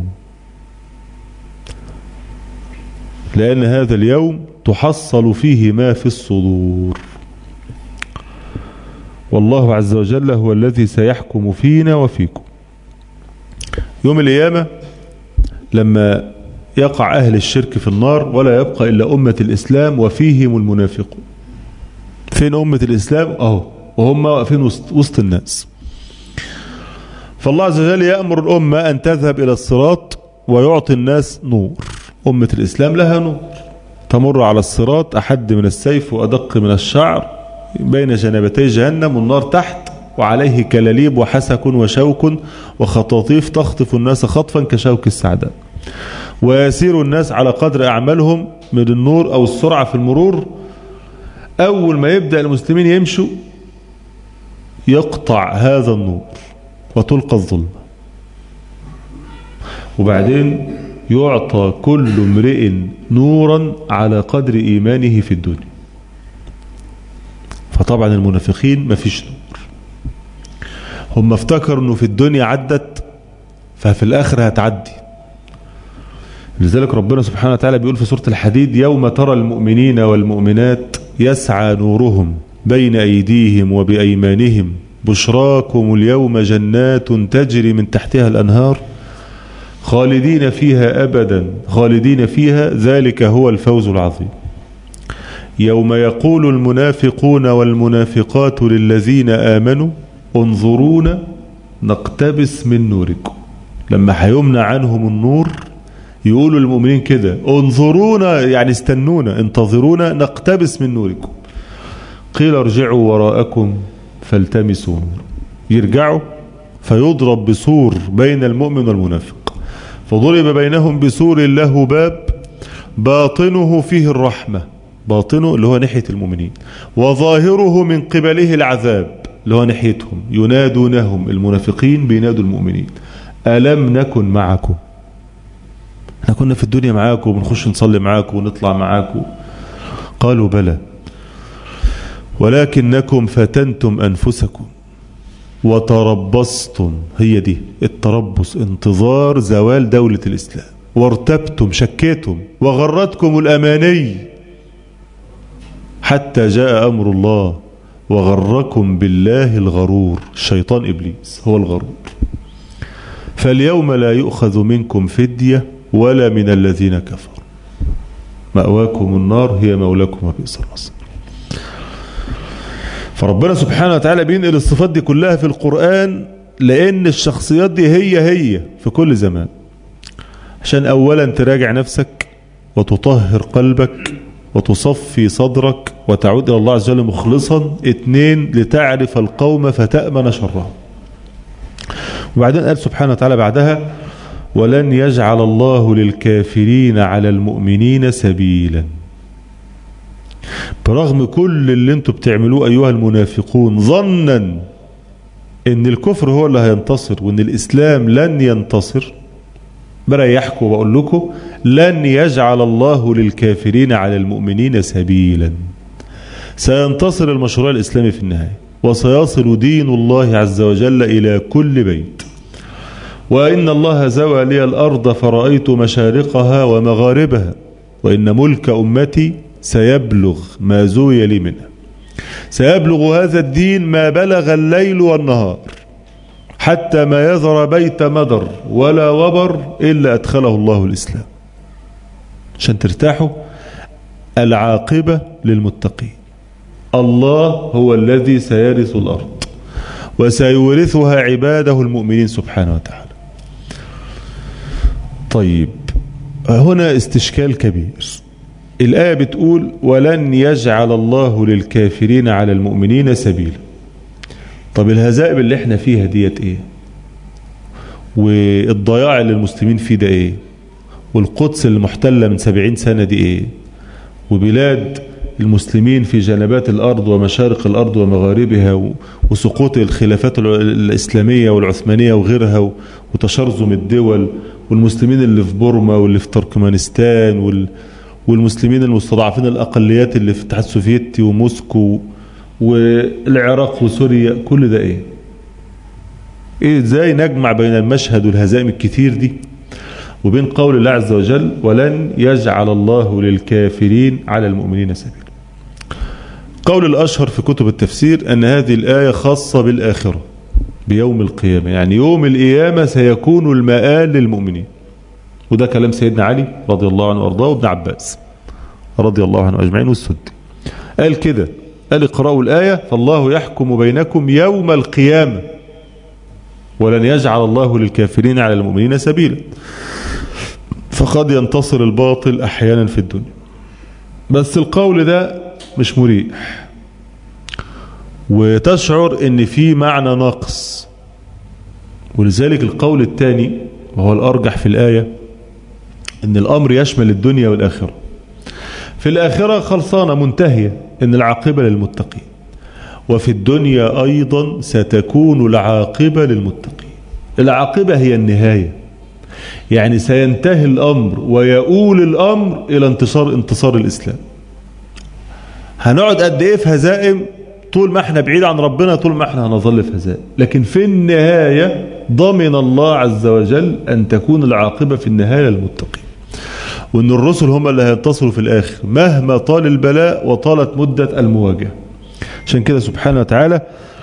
لأن هذا اليوم تحصل فيه ما في الصدور. والله عز وجل هو الذي سيحكم فينا وفيكم. يوم القيامة لما يقع أهل الشرك في النار ولا يبقى إلا أمة الإسلام وفيهم المنافقون. فين أمة الإسلام؟ أهو وهم واقفين وسط, وسط الناس. فالله عز وجل يأمر الأمة أن تذهب إلى الصراط ويعطي الناس نور. أمة الإسلام لها نور تمر على الصراط أحد من السيف وأدق من الشعر بين جنبتي جهنم، والنار تحت وعليه كلاليب وحسك وشوك وخطاطيف تخطف الناس خطفا كشوك السعداء، ويسير الناس على قدر أعمالهم من النور أو السرعة في المرور. أول ما يبدأ المسلمين يمشوا يقطع هذا النور وتلقى الظلمة، وبعدين يعطى كل امرئ نورا على قدر إيمانه في الدنيا. فطبعا المنافقين ما فيش نور، هم افتكروا انه في الدنيا عدت ففي الآخرة هتعدي. لذلك ربنا سبحانه وتعالى بيقول في سورة الحديد: يوم ترى المؤمنين والمؤمنات يسعى نورهم بين أيديهم وبأيمانهم بشراكم اليوم جنات تجري من تحتها الأنهار خالدين فيها أبدا خالدين فيها ذلك هو الفوز العظيم. يوم يقول المنافقون والمنافقات للذين آمنوا انظرونا نقتبس من نوركم. لما هيمنع عنهم النور يقولوا المؤمنين كده: انظرونا، يعني استنونا، انتظرونا نقتبس من نوركم. قيل ارجعوا وراءكم فالتمسوا نور. يرجعوا فيضرب بسور بين المؤمن والمنافق، فضرب بينهم بسور له باب باطنه فيه الرحمة، باطنه اللي هو ناحية المؤمنين، وظاهره من قبله العذاب اللي هو ناحيتهم. ينادونهم، المنافقين بينادوا المؤمنين: ألم نكن معكم؟ احنا كنا في الدنيا معاكم وبنخش نصلي معاكم ونطلع معاكم. قالوا بلى ولكنكم فتنتم أنفسكم وتربصتم. هي دي التربص، انتظار زوال دولة الإسلام. وارتبتم، شكيتم، وغرتكم الأماني حتى جاء أمر الله وغركم بالله الغرور. الشيطان إبليس هو الغرور. فاليوم لا يؤخذ منكم فدية ولا من الذين كفروا مأواكم النار هي مولاكم وبئس المصير. فربنا سبحانه وتعالى بينقل الصفات دي كلها في القرآن لأن الشخصيات دي هي هي في كل زمان، عشان أولا تراجع نفسك وتطهر قلبك وتصفي صدرك وتعود إلى الله عز وجل مخلصا. اثنين، لتعرف القوم فتأمن شرهم. وبعدين قال سبحانه وتعالى بعدها: ولن يجعل الله للكافرين على المؤمنين سبيلا. برغم كل اللي انتوا بتعملوه أيها المنافقون ظنا ان الكفر هو اللي هينتصر وان الإسلام لن ينتصر، بريحكم وبقول لكم: لن يجعل الله للكافرين على المؤمنين سبيلا. سينتصر المشروع الإسلامي في النهاية، وسيصل دين الله عز وجل إلى كل بيت. وإن الله زوى لي الأرض فرأيت مشارقها ومغاربها وإن ملك أمتي سيبلغ ما زوي لي منها. سيبلغ هذا الدين ما بلغ الليل والنهار حتى ما يذر بيت مدر ولا وبر إلا أدخله الله الإسلام. عشان ترتاحوا، العاقبة للمتقين. الله هو الذي سيرث الأرض وسيورثها عباده المؤمنين سبحانه وتعالى. طيب، هنا استشكال كبير. الآية بتقول: ولن يجعل الله للكافرين على المؤمنين سبيلا. طب الهزائم اللي احنا فيها ديت ايه؟ والضياع اللي المسلمين فيه ده ايه؟ والقدس اللي محتلة من سبعين سنة دي ايه؟ وبلاد المسلمين في جنبات الأرض ومشارق الأرض ومغاربها وسقوط الخلافات الإسلامية والعثمانية وغيرها وتشرذم الدول، والمسلمين اللي في بورما واللي في تركمانستان والمسلمين المستضعفين الأقليات اللي في الاتحاد السوفيتي وموسكو والعراق وسوريا، كل ده ايه؟ ايه ازاي نجمع بين المشهد والهزائم الكتير دي وبين قول الله عز وجل: ولن يجعل الله للكافرين على المؤمنين سبيلا؟ القول الأشهر في كتب التفسير أن هذه الآية خاصة بالآخرة بيوم القيامة، يعني يوم القيامة سيكون المآل للمؤمنين. وده كلام سيدنا علي رضي الله عنه وارضاه وابن عباس رضي الله عنه أجمعين والسدي قال كده، قال اقرأوا الآية فالله يحكم بينكم يوم القيامة ولن يجعل الله للكافرين على المؤمنين سبيلا. فقد ينتصر الباطل أحيانا في الدنيا. بس القول ده مش مريح، وتشعر ان في معنى ناقص. ولذلك القول الثاني وهو الأرجح في الآية ان الأمر يشمل الدنيا والآخرة. في الآخرة خلصانة منتهية ان العاقبة للمتقين، وفي الدنيا أيضا ستكون العاقبة للمتقين. العاقبة هي النهاية، يعني سينتهي الأمر ويؤول الأمر إلى انتصار انتصار الإسلام. هنقعد قد إيه في هزائم طول ما احنا بعيد عن ربنا، طول ما احنا هنظل في هزائم، لكن في النهاية ضمن الله عز وجل أن تكون العاقبة في النهاية للمتقين، وأن الرسل هم اللي هينتصروا في الآخر مهما طال البلاء وطالت مدة المواجهة. عشان كده سبحانه وتعالى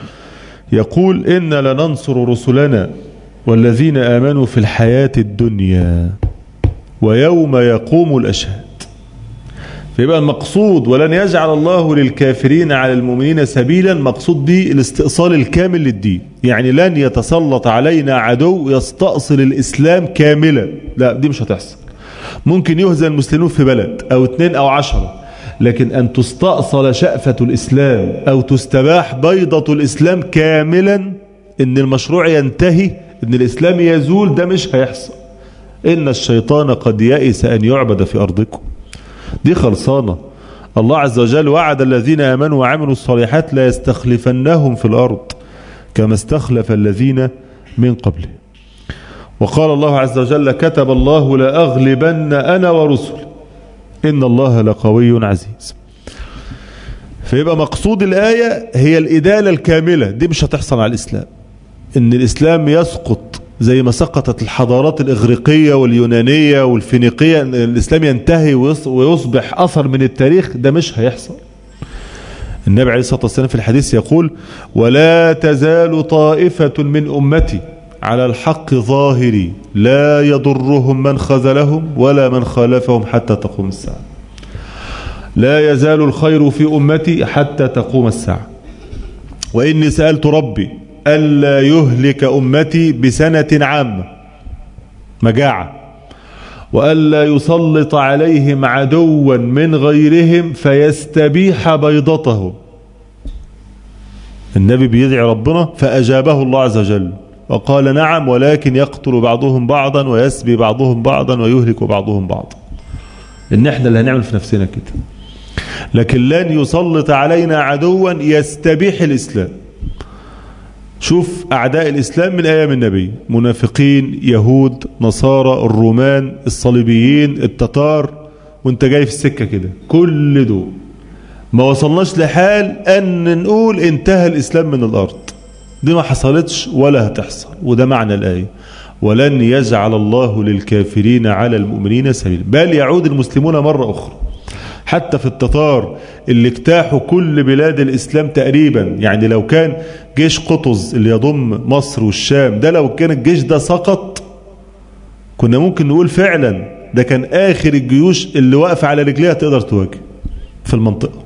يقول إن لننصر رسلنا والذين آمنوا في الحياة الدنيا ويوم يقوم الأشهاد. فيبقى المقصود ولن يجعل الله للكافرين على المؤمنين سبيلا، مقصود به الاستئصال الكامل للدين، يعني لن يتسلط علينا عدو يستأصل الإسلام كاملا، لا دي مش هتحصل. ممكن يهزم المسلمون في بلد أو اتنين أو عشرة، لكن أن تستأصل شأفة الإسلام أو تستباح بيضة الإسلام كاملا، إن المشروع ينتهي، إن الإسلام يزول، ده مش هيحصل. إن الشيطان قد يئس أن يعبد في أرضكم، دي خلصانة. الله عز وجل وعد الذين آمنوا وعملوا الصالحات لا يستخلفنهم في الأرض كما استخلف الذين من قبله. وقال الله عز وجل كتب الله لأغلبن أنا ورسل إن الله لقوي عزيز. فيبقى مقصود الآية هي الإدالة الكاملة، دي مش هتحصل على الإسلام. إن الإسلام يسقط زي ما سقطت الحضارات الإغريقية واليونانية والفينيقية، إن الإسلام ينتهي ويصبح أثر من التاريخ، ده مش هيحصل. النبي عليه الصلاة والسلام في الحديث يقول ولا تزال طائفة من أمتي على الحق ظاهري لا يضرهم من خذلهم ولا من خالفهم حتى تقوم الساعة. لا يزال الخير في أمتي حتى تقوم الساعة. وإني سألت ربي ألا يهلك أمتي بسنة عامة مجاعة، وألا يسلط عليهم عدوا من غيرهم فيستبيح بيضتهم. النبي بيدعي ربنا فأجابه الله عز وجل وقال نعم ولكن يقتل بعضهم بعضا ويسبي بعضهم بعضا ويهلك بعضهم بعضا. إن احنا اللي هنعمل في نفسنا كده، لكن لن يسلط علينا عدوا يستبيح الإسلام. شوف أعداء الإسلام من أيام النبي، منافقين، يهود، نصارى، الرومان، الصليبيين، التتار، وانت جاي في السكة كده، كل دول ما وصلناش لحال أن نقول انتهى الإسلام من الأرض. دي ما حصلتش ولا هتحصل، وده معنى الآية ولن يجعل الله للكافرين على المؤمنين سبيلا. بل يعود المسلمون مرة أخرى. حتى في التتار اللي اجتاحوا كل بلاد الإسلام تقريبا، يعني لو كان جيش قطز اللي يضم مصر والشام ده، لو كان الجيش ده سقط كنا ممكن نقول فعلا ده كان آخر الجيوش اللي واقفة على رجليها تقدر تواجه في المنطقة.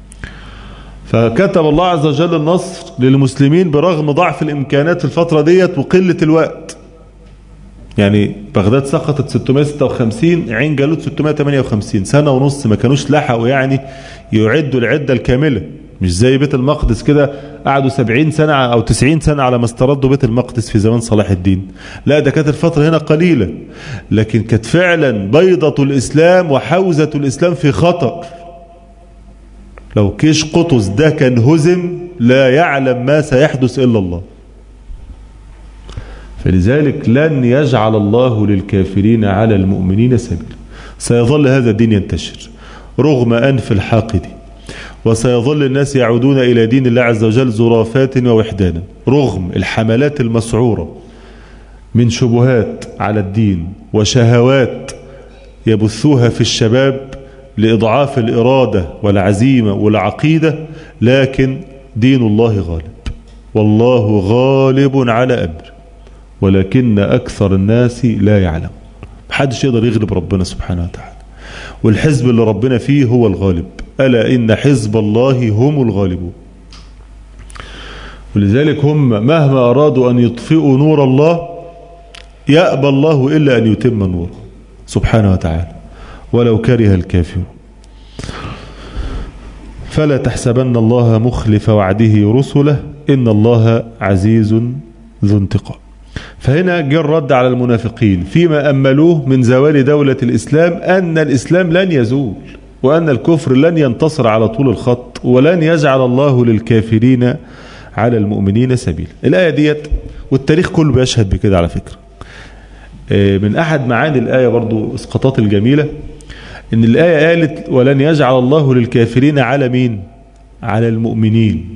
فكتب الله عز وجل النصر للمسلمين برغم ضعف الإمكانات في الفترة ديت وقلة الوقت. يعني بغداد سقطت ستمائة وستة وخمسين، عين جالوت ستمائة وثمانية وخمسين، سنة ونص ما كانوش لحقوا يعني يعدوا العدة الكاملة. مش زي بيت المقدس كده قعدوا سبعين سنة أو تسعين سنة على ما استردوا بيت المقدس في زمان صلاح الدين. لا ده كانت الفترة هنا قليلة، لكن كانت فعلا بيضة الإسلام وحوزة الإسلام في خطر. لو كيش قطز ده كان هزم لا يعلم ما سيحدث إلا الله. فلذلك لن يجعل الله للكافرين على المؤمنين سبيلا. سيظل هذا الدين ينتشر رغم أنف الحاقد، وسيظل الناس يعودون إلى دين الله عز وجل زرافات ووحدانا رغم الحملات المسعورة من شبهات على الدين وشهوات يبثوها في الشباب لإضعاف الإرادة والعزيمة والعقيدة، لكن دين الله غالب، والله غالب على أمره ولكن أكثر الناس لا يعلم. محدش يقدر يغلب ربنا سبحانه وتعالى، والحزب اللي ربنا فيه هو الغالب. ألا إن حزب الله هم الغالبون. ولذلك هم مهما أرادوا أن يطفئوا نور الله يأبى الله إلا أن يتم نوره سبحانه وتعالى ولو كره الكافرون. فلا تحسبن الله مخلف وعده رسله إن الله عزيز ذو انتقام. فهنا جاء الرد على المنافقين فيما أملوه من زوال دولة الإسلام، أن الإسلام لن يزول وأن الكفر لن ينتصر على طول الخط ولن يجعل الله للكافرين على المؤمنين سبيل. الآية ديت والتاريخ كله بيشهد بكده على فكرة. من أحد معاني الآية برضو اسقاطات الجميلة إن الآية قالت ولن يجعل الله للكافرين على مين؟ على المؤمنين.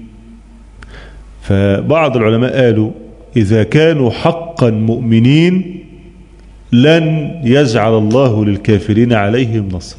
فبعض العلماء قالوا إذا كانوا حقا مؤمنين لن يجعل الله للكافرين عليهم نصر،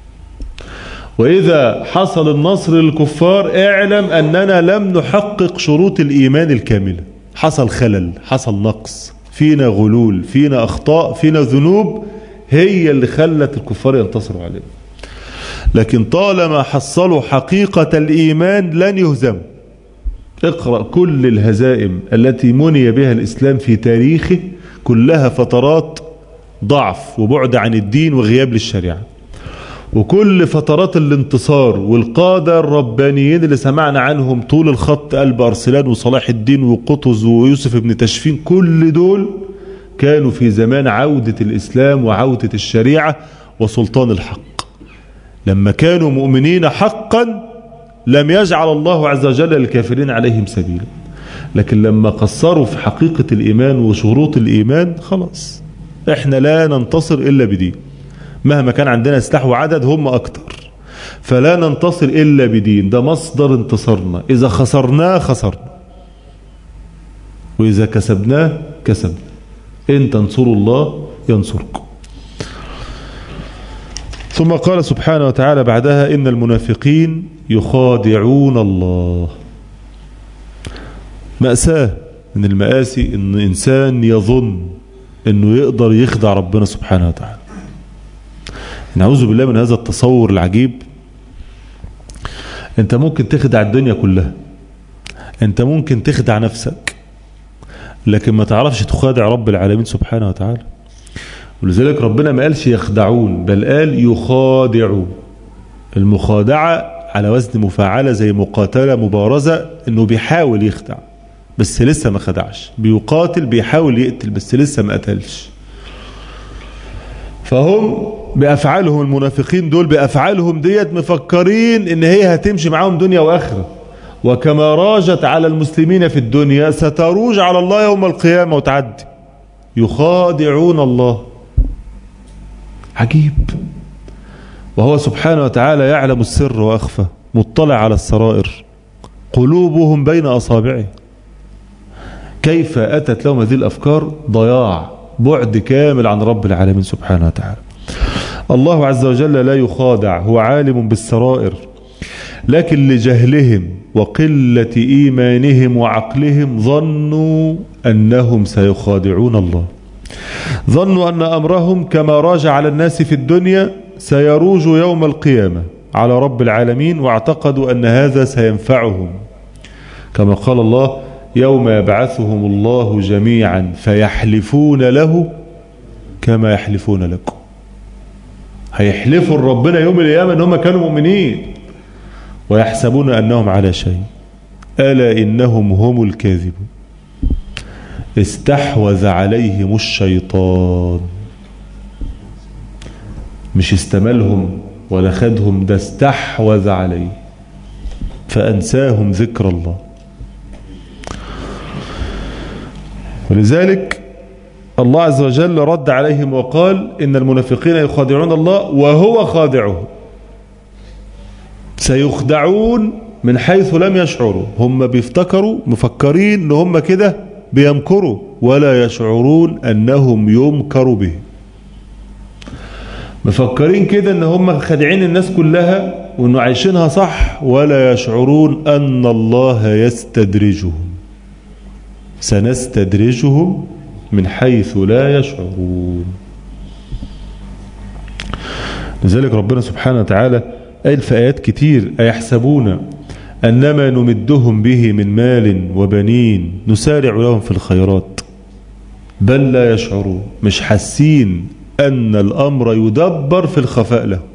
وإذا حصل النصر للكفار اعلم أننا لم نحقق شروط الإيمان الكاملة، حصل خلل، حصل نقص، فينا غلول، فينا أخطاء، فينا ذنوب هي اللي خلت الكفار ينتصروا علينا. لكن طالما حصلوا حقيقة الإيمان لن يهزموا. اقرأ كل الهزائم التي مني بها الإسلام في تاريخه كلها فترات ضعف وبعد عن الدين وغياب للشريعة، وكل فترات الانتصار والقادة الربانيين اللي سمعنا عنهم طول الخط، قلب أرسلان وصلاح الدين وقطز ويوسف بن تشفين، كل دول كانوا في زمان عودة الإسلام وعودة الشريعة وسلطان الحق. لما كانوا مؤمنين حقا لم يجعل الله عز وجل للكافرين عليهم سبيلا، لكن لما قصروا في حقيقة الإيمان وشروط الإيمان خلاص احنا لا ننتصر إلا بدين. مهما كان عندنا سلاح وعدد هم أكتر، فلا ننتصر إلا بدين، ده مصدر انتصارنا. إذا خسرناه خسرنا وإذا كسبناه كسبنا. إن تنصروا الله ينصركم. ثم قال سبحانه وتعالى بعدها إن المنافقين يخادعون الله. مأساة من المآسي إن إنسان يظن إنه يقدر يخدع ربنا سبحانه وتعالى. نعوذ بالله من هذا التصور العجيب. أنت ممكن تخدع الدنيا كلها، أنت ممكن تخدع نفسك، لكن ما تعرفش تخادع رب العالمين سبحانه وتعالى. ولذلك ربنا ما قالش يخدعون بل قال يخادعون. المخادعة على وزن مفاعلة زي مقاتلة مبارزة، انه بيحاول يخدع بس لسه ما خدعش، بيقاتل بيحاول يقتل بس لسه ما قتلش. فهم بأفعالهم المنافقين دول بأفعالهم ديت مفكرين ان هي هتمشي معاهم دنيا واخرة، وكما راجت على المسلمين في الدنيا ستروج على الله يوم القيامة وتعدي. يخادعون الله. عجيب. وهو سبحانه وتعالى يعلم السر وأخفى، مطلع على السرائر، قلوبهم بين أصابعه. كيف أتت لهم هذه الأفكار؟ ضياع، بعد كامل عن رب العالمين سبحانه وتعالى. الله عز وجل لا يخادع، هو عالم بالسرائر، لكن لجهلهم وقلة إيمانهم وعقلهم ظنوا أنهم سيخادعون الله. ظنوا أن أمرهم كما راج على الناس في الدنيا سيروج يوم القيامة على رب العالمين، واعتقدوا أن هذا سينفعهم، كما قال الله يوم يبعثهم الله جميعا فيحلفون له كما يحلفون لكم. هيحلفوا ربنا يوم القيامة أنهم كانوا مؤمنين ويحسبون أنهم على شيء، ألا إنهم هم الكاذبون. استحوذ عليهم الشيطان، مش استملهم ولا خدهم، ده استحوذ عليه فأنساهم ذكر الله. ولذلك الله عز وجل رد عليهم وقال إن المنافقين يخادعون الله وهو خادعهم. سيخدعون من حيث لم يشعروا، هم بيفتكروا مفكرين ان هم كده بيمكروا ولا يشعرون أنهم يمكروا به. مفكرين كده ان هم خادعين الناس كلها وانه عايشينها صح، ولا يشعرون ان الله يستدرجهم. سنستدرجهم من حيث لا يشعرون. لذلك ربنا سبحانه وتعالى قال في آيات كتير: أيحسبون أنما نمدهم به من مال وبنين نسارع لهم في الخيرات بل لا يشعرون. مش حاسين أن الأمر يدبر في الخفاء له.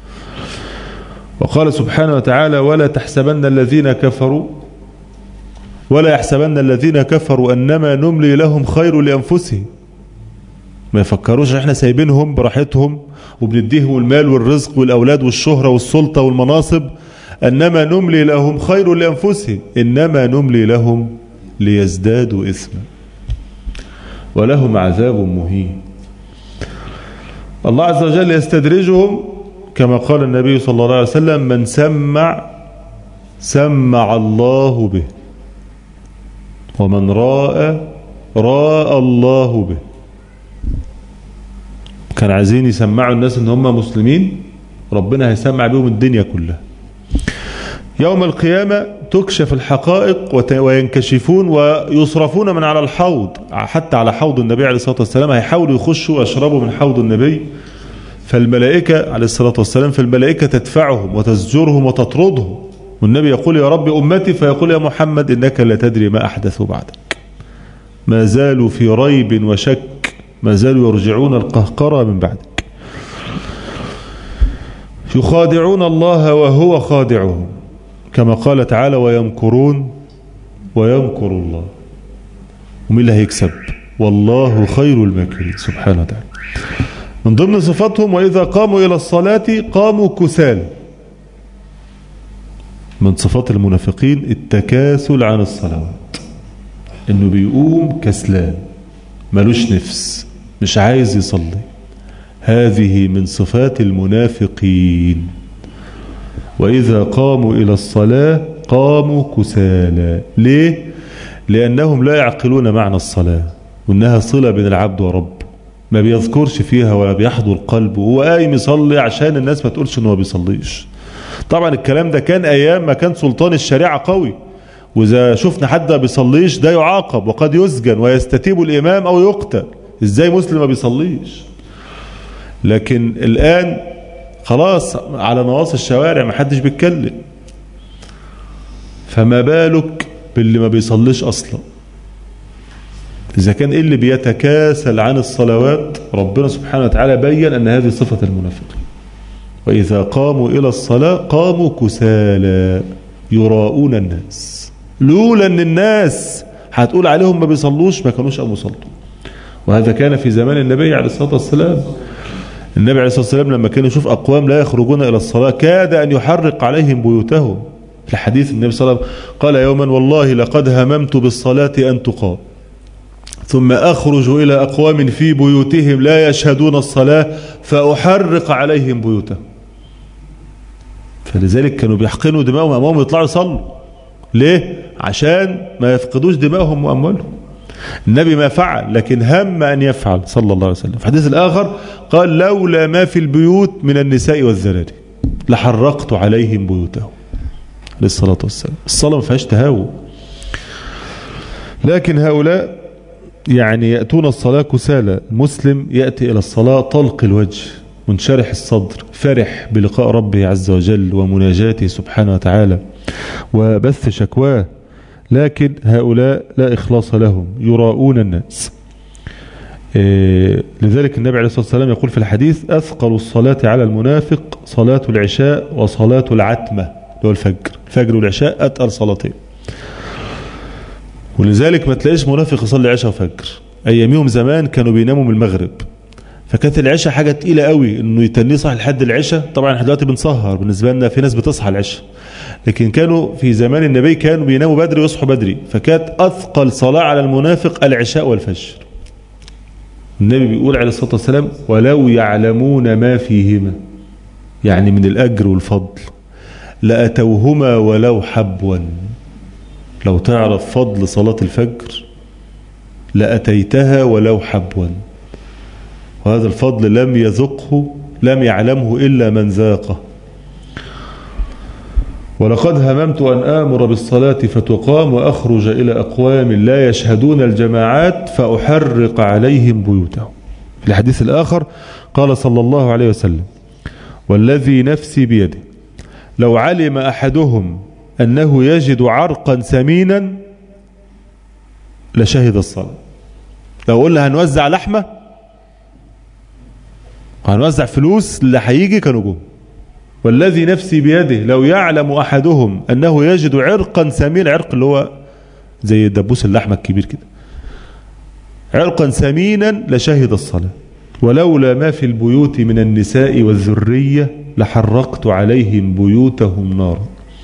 وقال سبحانه وتعالى: ولا تحسبن الذين كفروا ولا يحسبن الذين كفروا أنما نملي لهم خير لأنفسهم. ما يفكروش احنا سايبينهم براحتهم وبنديهم المال والرزق والأولاد والشهرة والسلطة والمناصب. أنما نملي لهم خير لأنفسهم إنما نملي لهم ليزدادوا إثما ولهم عذاب مهين. الله عز وجل يستدرجهم كما قال النبي صلى الله عليه وسلم: من سمع سمع الله به، ومن راى راى الله به. كان عايزين يسمعوا الناس ان هم مسلمين، ربنا هيسمع بهم الدنيا كلها. يوم القيامة تكشف الحقائق وينكشفون ويصرفون من على الحوض، حتى على حوض النبي عليه الصلاة والسلام. هيحاولوا يخشوا ويشربوا من حوض النبي، فالملائكة عليه الصلاة والسلام فالملائكة تدفعهم وتزجرهم وتطردهم، والنبي يقول: يا رب أمتي، فيقول: يا محمد إنك لا تدري ما أحدثوا بعدك. ما زالوا في ريب وشك، ما زالوا يرجعون القهقرة من بعدك. يخادعون الله وهو خادعهم، كما قال تعالى: ويمكرون ويمكر الله. ومين اللي هيكسب؟ والله خير الماكرين سبحانه وتعالى. من ضمن صفاتهم: وإذا قاموا إلى الصلاة قاموا كسالى. من صفات المنافقين التكاسل عن الصلوات، انه بيقوم كسلان ملوش نفس، مش عايز يصلي. هذه من صفات المنافقين. وإذا قاموا إلى الصلاة قاموا كسالى. ليه؟ لأنهم لا يعقلون معنى الصلاة، وإنها صلة بين العبد ورب، ما بيذكرش فيها ولا بيحضر قلبه، هو قايم يصلي عشان الناس ما تقولش إنه ما بيصليش. طبعا الكلام ده كان أيام ما كان سلطان الشريعة قوي، وإذا شفنا حد ما بيصليش ده يعاقب وقد يسجن ويستتيب الإمام أو يقتل. إزاي مسلم ما بيصليش؟ لكن الآن خلاص على نواصي الشوارع ما حدش بيتكلم، فما بالك باللي ما بيصليش أصلا. إذا كان اللي بيتكاسل عن الصلوات، ربنا سبحانه وتعالى بيّن أن هذه صفة المنافقين. وإذا قاموا إلى الصلاة قاموا كسالى يراؤون الناس. لولا أن الناس هتقول عليهم ما بيصلوش ما كانوش قاموا يصلوا. وهذا كان في زمان النبي عليه الصلاة والسلام. النبي عليه الصلاة والسلام لما كان يشوف أقوام لا يخرجون إلى الصلاة كاد أن يحرق عليهم بيوتهم. في الحديث النبي صلى الله عليه وسلم قال: يوما والله لقد هممت بالصلاة أن تقام ثم أخرج إلى أقوام في بيوتهم لا يشهدون الصلاة فأحرق عليهم بيوتهم. فلذلك كانوا بيحقنوا دماءهم أمامهم يطلعوا يصلوا. ليه؟ عشان ما يفقدوش دماءهم وأموالهم. النبي ما فعل، لكن هم أن يفعل صلى الله عليه وسلم. في الحديث الآخر قال: لولا ما في البيوت من النساء والذراري لحرقت عليهم بيوتهم عليه الصلاة والسلام. الصلاة ما فيهاش تهاون. لكن هؤلاء يعني يأتون الصلاة كسالى. المسلم يأتي إلى الصلاة طلق الوجه منشرح الصدر، فرح بلقاء ربه عز وجل ومناجاته سبحانه وتعالى وبث شكواه. لكن هؤلاء لا إخلاص لهم، يراؤون الناس. إيه لذلك النبي عليه الصلاة والسلام يقول في الحديث: أثقل الصلاة على المنافق صلاة العشاء وصلاة العتمة، اللي هو الفجر. الفجر والعشاء أتقل صلاتين. ولذلك ما تلاقيش منافق يصلي عشاء وفجر. أياميهم زمان كانوا بيناموا من المغرب، فكانت العشاء حاجة تقيلة قوي انه يتنيه صح لحد العشاء. طبعا احنا دلوقتي بنسهر، بالنسبة لنا في ناس بتصحى العشاء، لكن كانوا في زمان النبي كانوا بيناموا بدري ويصحوا بدري. فكانت أثقل صلاة على المنافق العشاء والفجر. النبي بيقول عليه الصلاة والسلام: ولو يعلمون ما فيهما، يعني من الأجر والفضل، لأتوهما ولو حبوا. لو تعرف فضل صلاة الفجر لأتيتها ولو حبوا. وهذا الفضل لم يذقه لم يعلمه إلا من ذاقه. ولقد هممت أن آمر بالصلاة فتقام وأخرج إلى أقوام لا يشهدون الجماعات فأحرق عليهم بيوتهم. في الحديث الآخر قال صلى الله عليه وسلم: والذي نفسي بيده لو علم أحدهم أنه يجد عرقا سمينا لشهد الصلاة. لو قلنا هنوزع لحمة وهنوزع فلوس اللي هيجي كانوا جم. والذي نفسي بيده لو يعلم أحدهم أنه يجد عرقا سمين، عرق اللي هو زي دبوس اللحمة الكبير كده، عرقا سمينا لشهد الصلاة. ولولا ما في البيوت من النساء والذرية لحرقت عليهم بيوتهم نارا.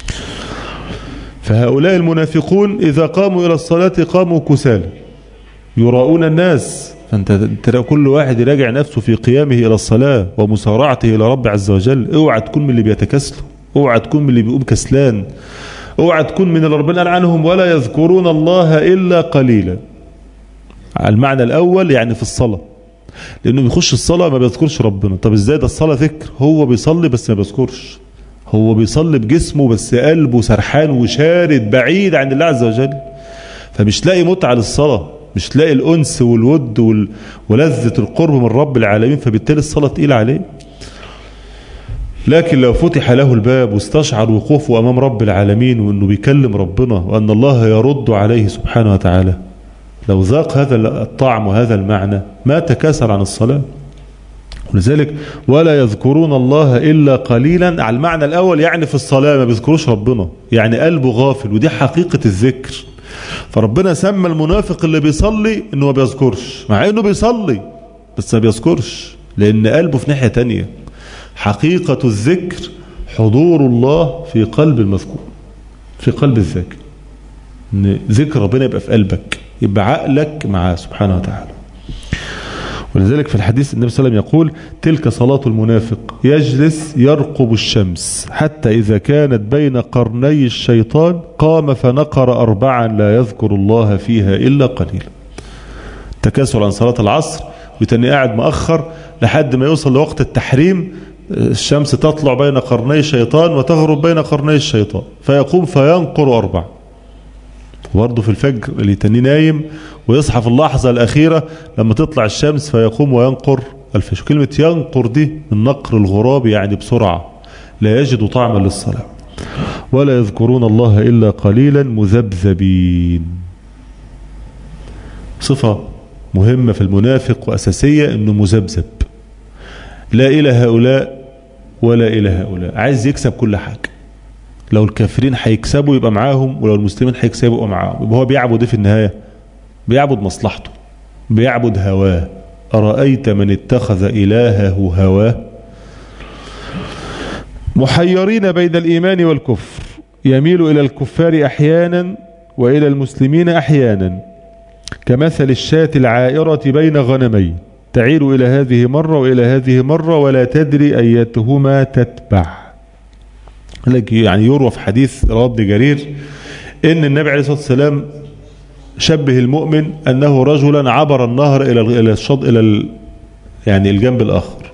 فهؤلاء المنافقون إذا قاموا إلى الصلاة قاموا كسالى يراؤون الناس. فأنت ترى كل واحد يراجع نفسه في قيامه إلى الصلاة ومسارعته إلى رب عز وجل. اوعى تكون من اللي بيتكسلوا، اوعى تكون من اللي بيقوم كسلان، اوعى تكون من اللي ربنا قال عنهم ولا يذكرون الله إلا قليلا. المعنى الأول يعني في الصلاة، لأنه بيخش الصلاة ما بيذكرش ربنا. طب ازاي ده الصلاة ذكر؟ هو بيصلي بس ما بيذكرش، هو بيصلي بجسمه بس قلبه سرحان وشارد بعيد عن الله عز وجل، فمش لاقي متعة للصلاة، مش لاقي الأنس والود وال... ولذة القرب من رب العالمين، فبالتالي الصلاة تقيلة عليه. لكن لو فتح له الباب واستشعر وقوفه أمام رب العالمين وأنه بيكلم ربنا وأن الله يرد عليه سبحانه وتعالى، لو ذاق هذا الطعم وهذا المعنى ما تكاسل عن الصلاة. ولذلك ولا يذكرون الله إلا قليلا على المعنى الأول، يعني في الصلاة ما بيذكروش ربنا، يعني قلبه غافل، ودي حقيقة الذكر. فربنا سمى المنافق اللي بيصلي انه ما بيذكرش، مع انه بيصلي بس ما بيذكرش، لان قلبه في ناحية تانية. حقيقة الذكر حضور الله في قلب المذكور، في قلب الذاكر، ان ذكر ربنا يبقى في قلبك، يبقى عقلك معاه سبحانه وتعالى. ولذلك في الحديث النبي صلى الله عليه وسلم يقول: تلك صلاة المنافق يجلس يرقب الشمس حتى إذا كانت بين قرني الشيطان قام فنقر أربعا لا يذكر الله فيها إلا قليلا. تكاسل عن صلاة العصر، وتاني قاعد مؤخر لحد ما يوصل لوقت التحريم، الشمس تطلع بين قرني الشيطان وتغرب بين قرني الشيطان، فيقوم فينقر أربعا. برضه في الفجر اللي تاني نايم ويصحى في اللحظة الأخيرة لما تطلع الشمس فيقوم وينقر الفجر. كلمة ينقر دي من نقر الغراب، يعني بسرعة، لا يجد طعما للصلاة. ولا يذكرون الله إلا قليلا مذبذبين. صفة مهمة في المنافق وأساسية، أنه مذبذب، لا إلى هؤلاء ولا إلى هؤلاء، عايز يكسب كل حاجة. لو الكافرين هيكسبوا يبقى معاهم، ولو المسلمين هيكسبوا يبقى معاهم. يبقى هو بيعبد ايه في النهاية؟ بيعبد مصلحته، بيعبد هواه. أرأيت من اتخذ إلهه هواه. محيرين بين الإيمان والكفر، يميل إلى الكفار أحيانا وإلى المسلمين أحيانا، كمثل الشاة العائرة بين غنمين تعير إلى هذه مرة وإلى هذه مرة ولا تدري أيتهما تتبع. يعني يروى في حديث رواه ابن جرير ان النبي عليه الصلاه والسلام شبه المؤمن انه رجلا عبر النهر الى الى الشط الى يعني الجنب الاخر،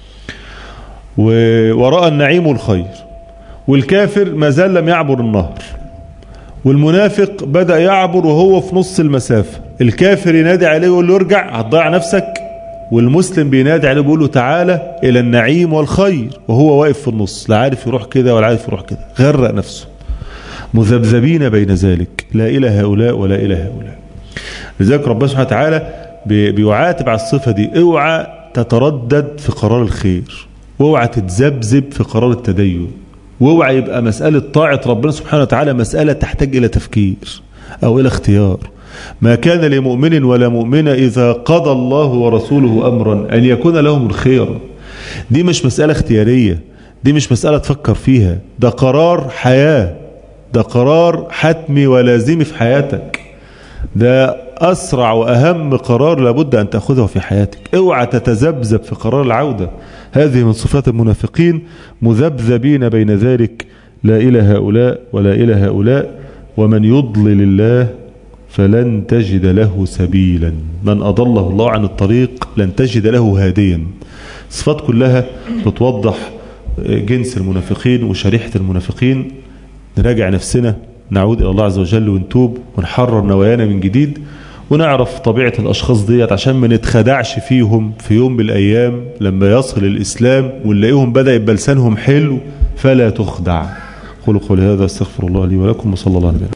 وراء النعيم والخير، والكافر ما زال لم يعبر النهر، والمنافق بدا يعبر وهو في نص المسافه. الكافر ينادي عليه ويقول له ارجع هتضيع نفسك، والمسلم بينادي عليه بيقول له تعالى الى النعيم والخير، وهو واقف في النص، لا عارف يروح كده ولا عارف يروح كده، غرق نفسه. مذبذبين بين ذلك، لا الى هؤلاء ولا الى هؤلاء. لذلك ربنا سبحانه وتعالى بيعاتب على الصفه دي: اوعى تتردد في قرار الخير، واوعى تتذبذب في قرار التدين، واوعى يبقى مساله طاعه ربنا سبحانه وتعالى مساله تحتاج الى تفكير او الى اختيار. ما كان لمؤمن ولا مؤمنة إذا قضى الله ورسوله أمرا أن يكون لهم الخير. دي مش مسألة اختيارية، دي مش مسألة تفكر فيها، ده قرار حياة، ده قرار حتمي ولازمي في حياتك، ده أسرع وأهم قرار لابد أن تأخذه في حياتك. اوعى تتذبذب في قرار العودة. هذه من صفات المنافقين، مذبذبين بين ذلك، لا إلى هؤلاء ولا إلى هؤلاء. ومن يضلل الله فلن تجد له سبيلا. من أضله الله عن الطريق لن تجد له هاديا. الصفات كلها بتوضح جنس المنافقين وشريحة المنافقين. نراجع نفسنا، نعود إلى الله عز وجل ونتوب ونحرر نوايانا من جديد، ونعرف طبيعة الأشخاص ديت عشان ما نتخدعش فيهم في يوم من الأيام لما يصل الإسلام ونلاقيهم بدأ يبقى لسانهم حلو. فلا تخدع. قولوا قولي هذا، استغفر الله لي ولكم، وصلى الله عليه وسلم.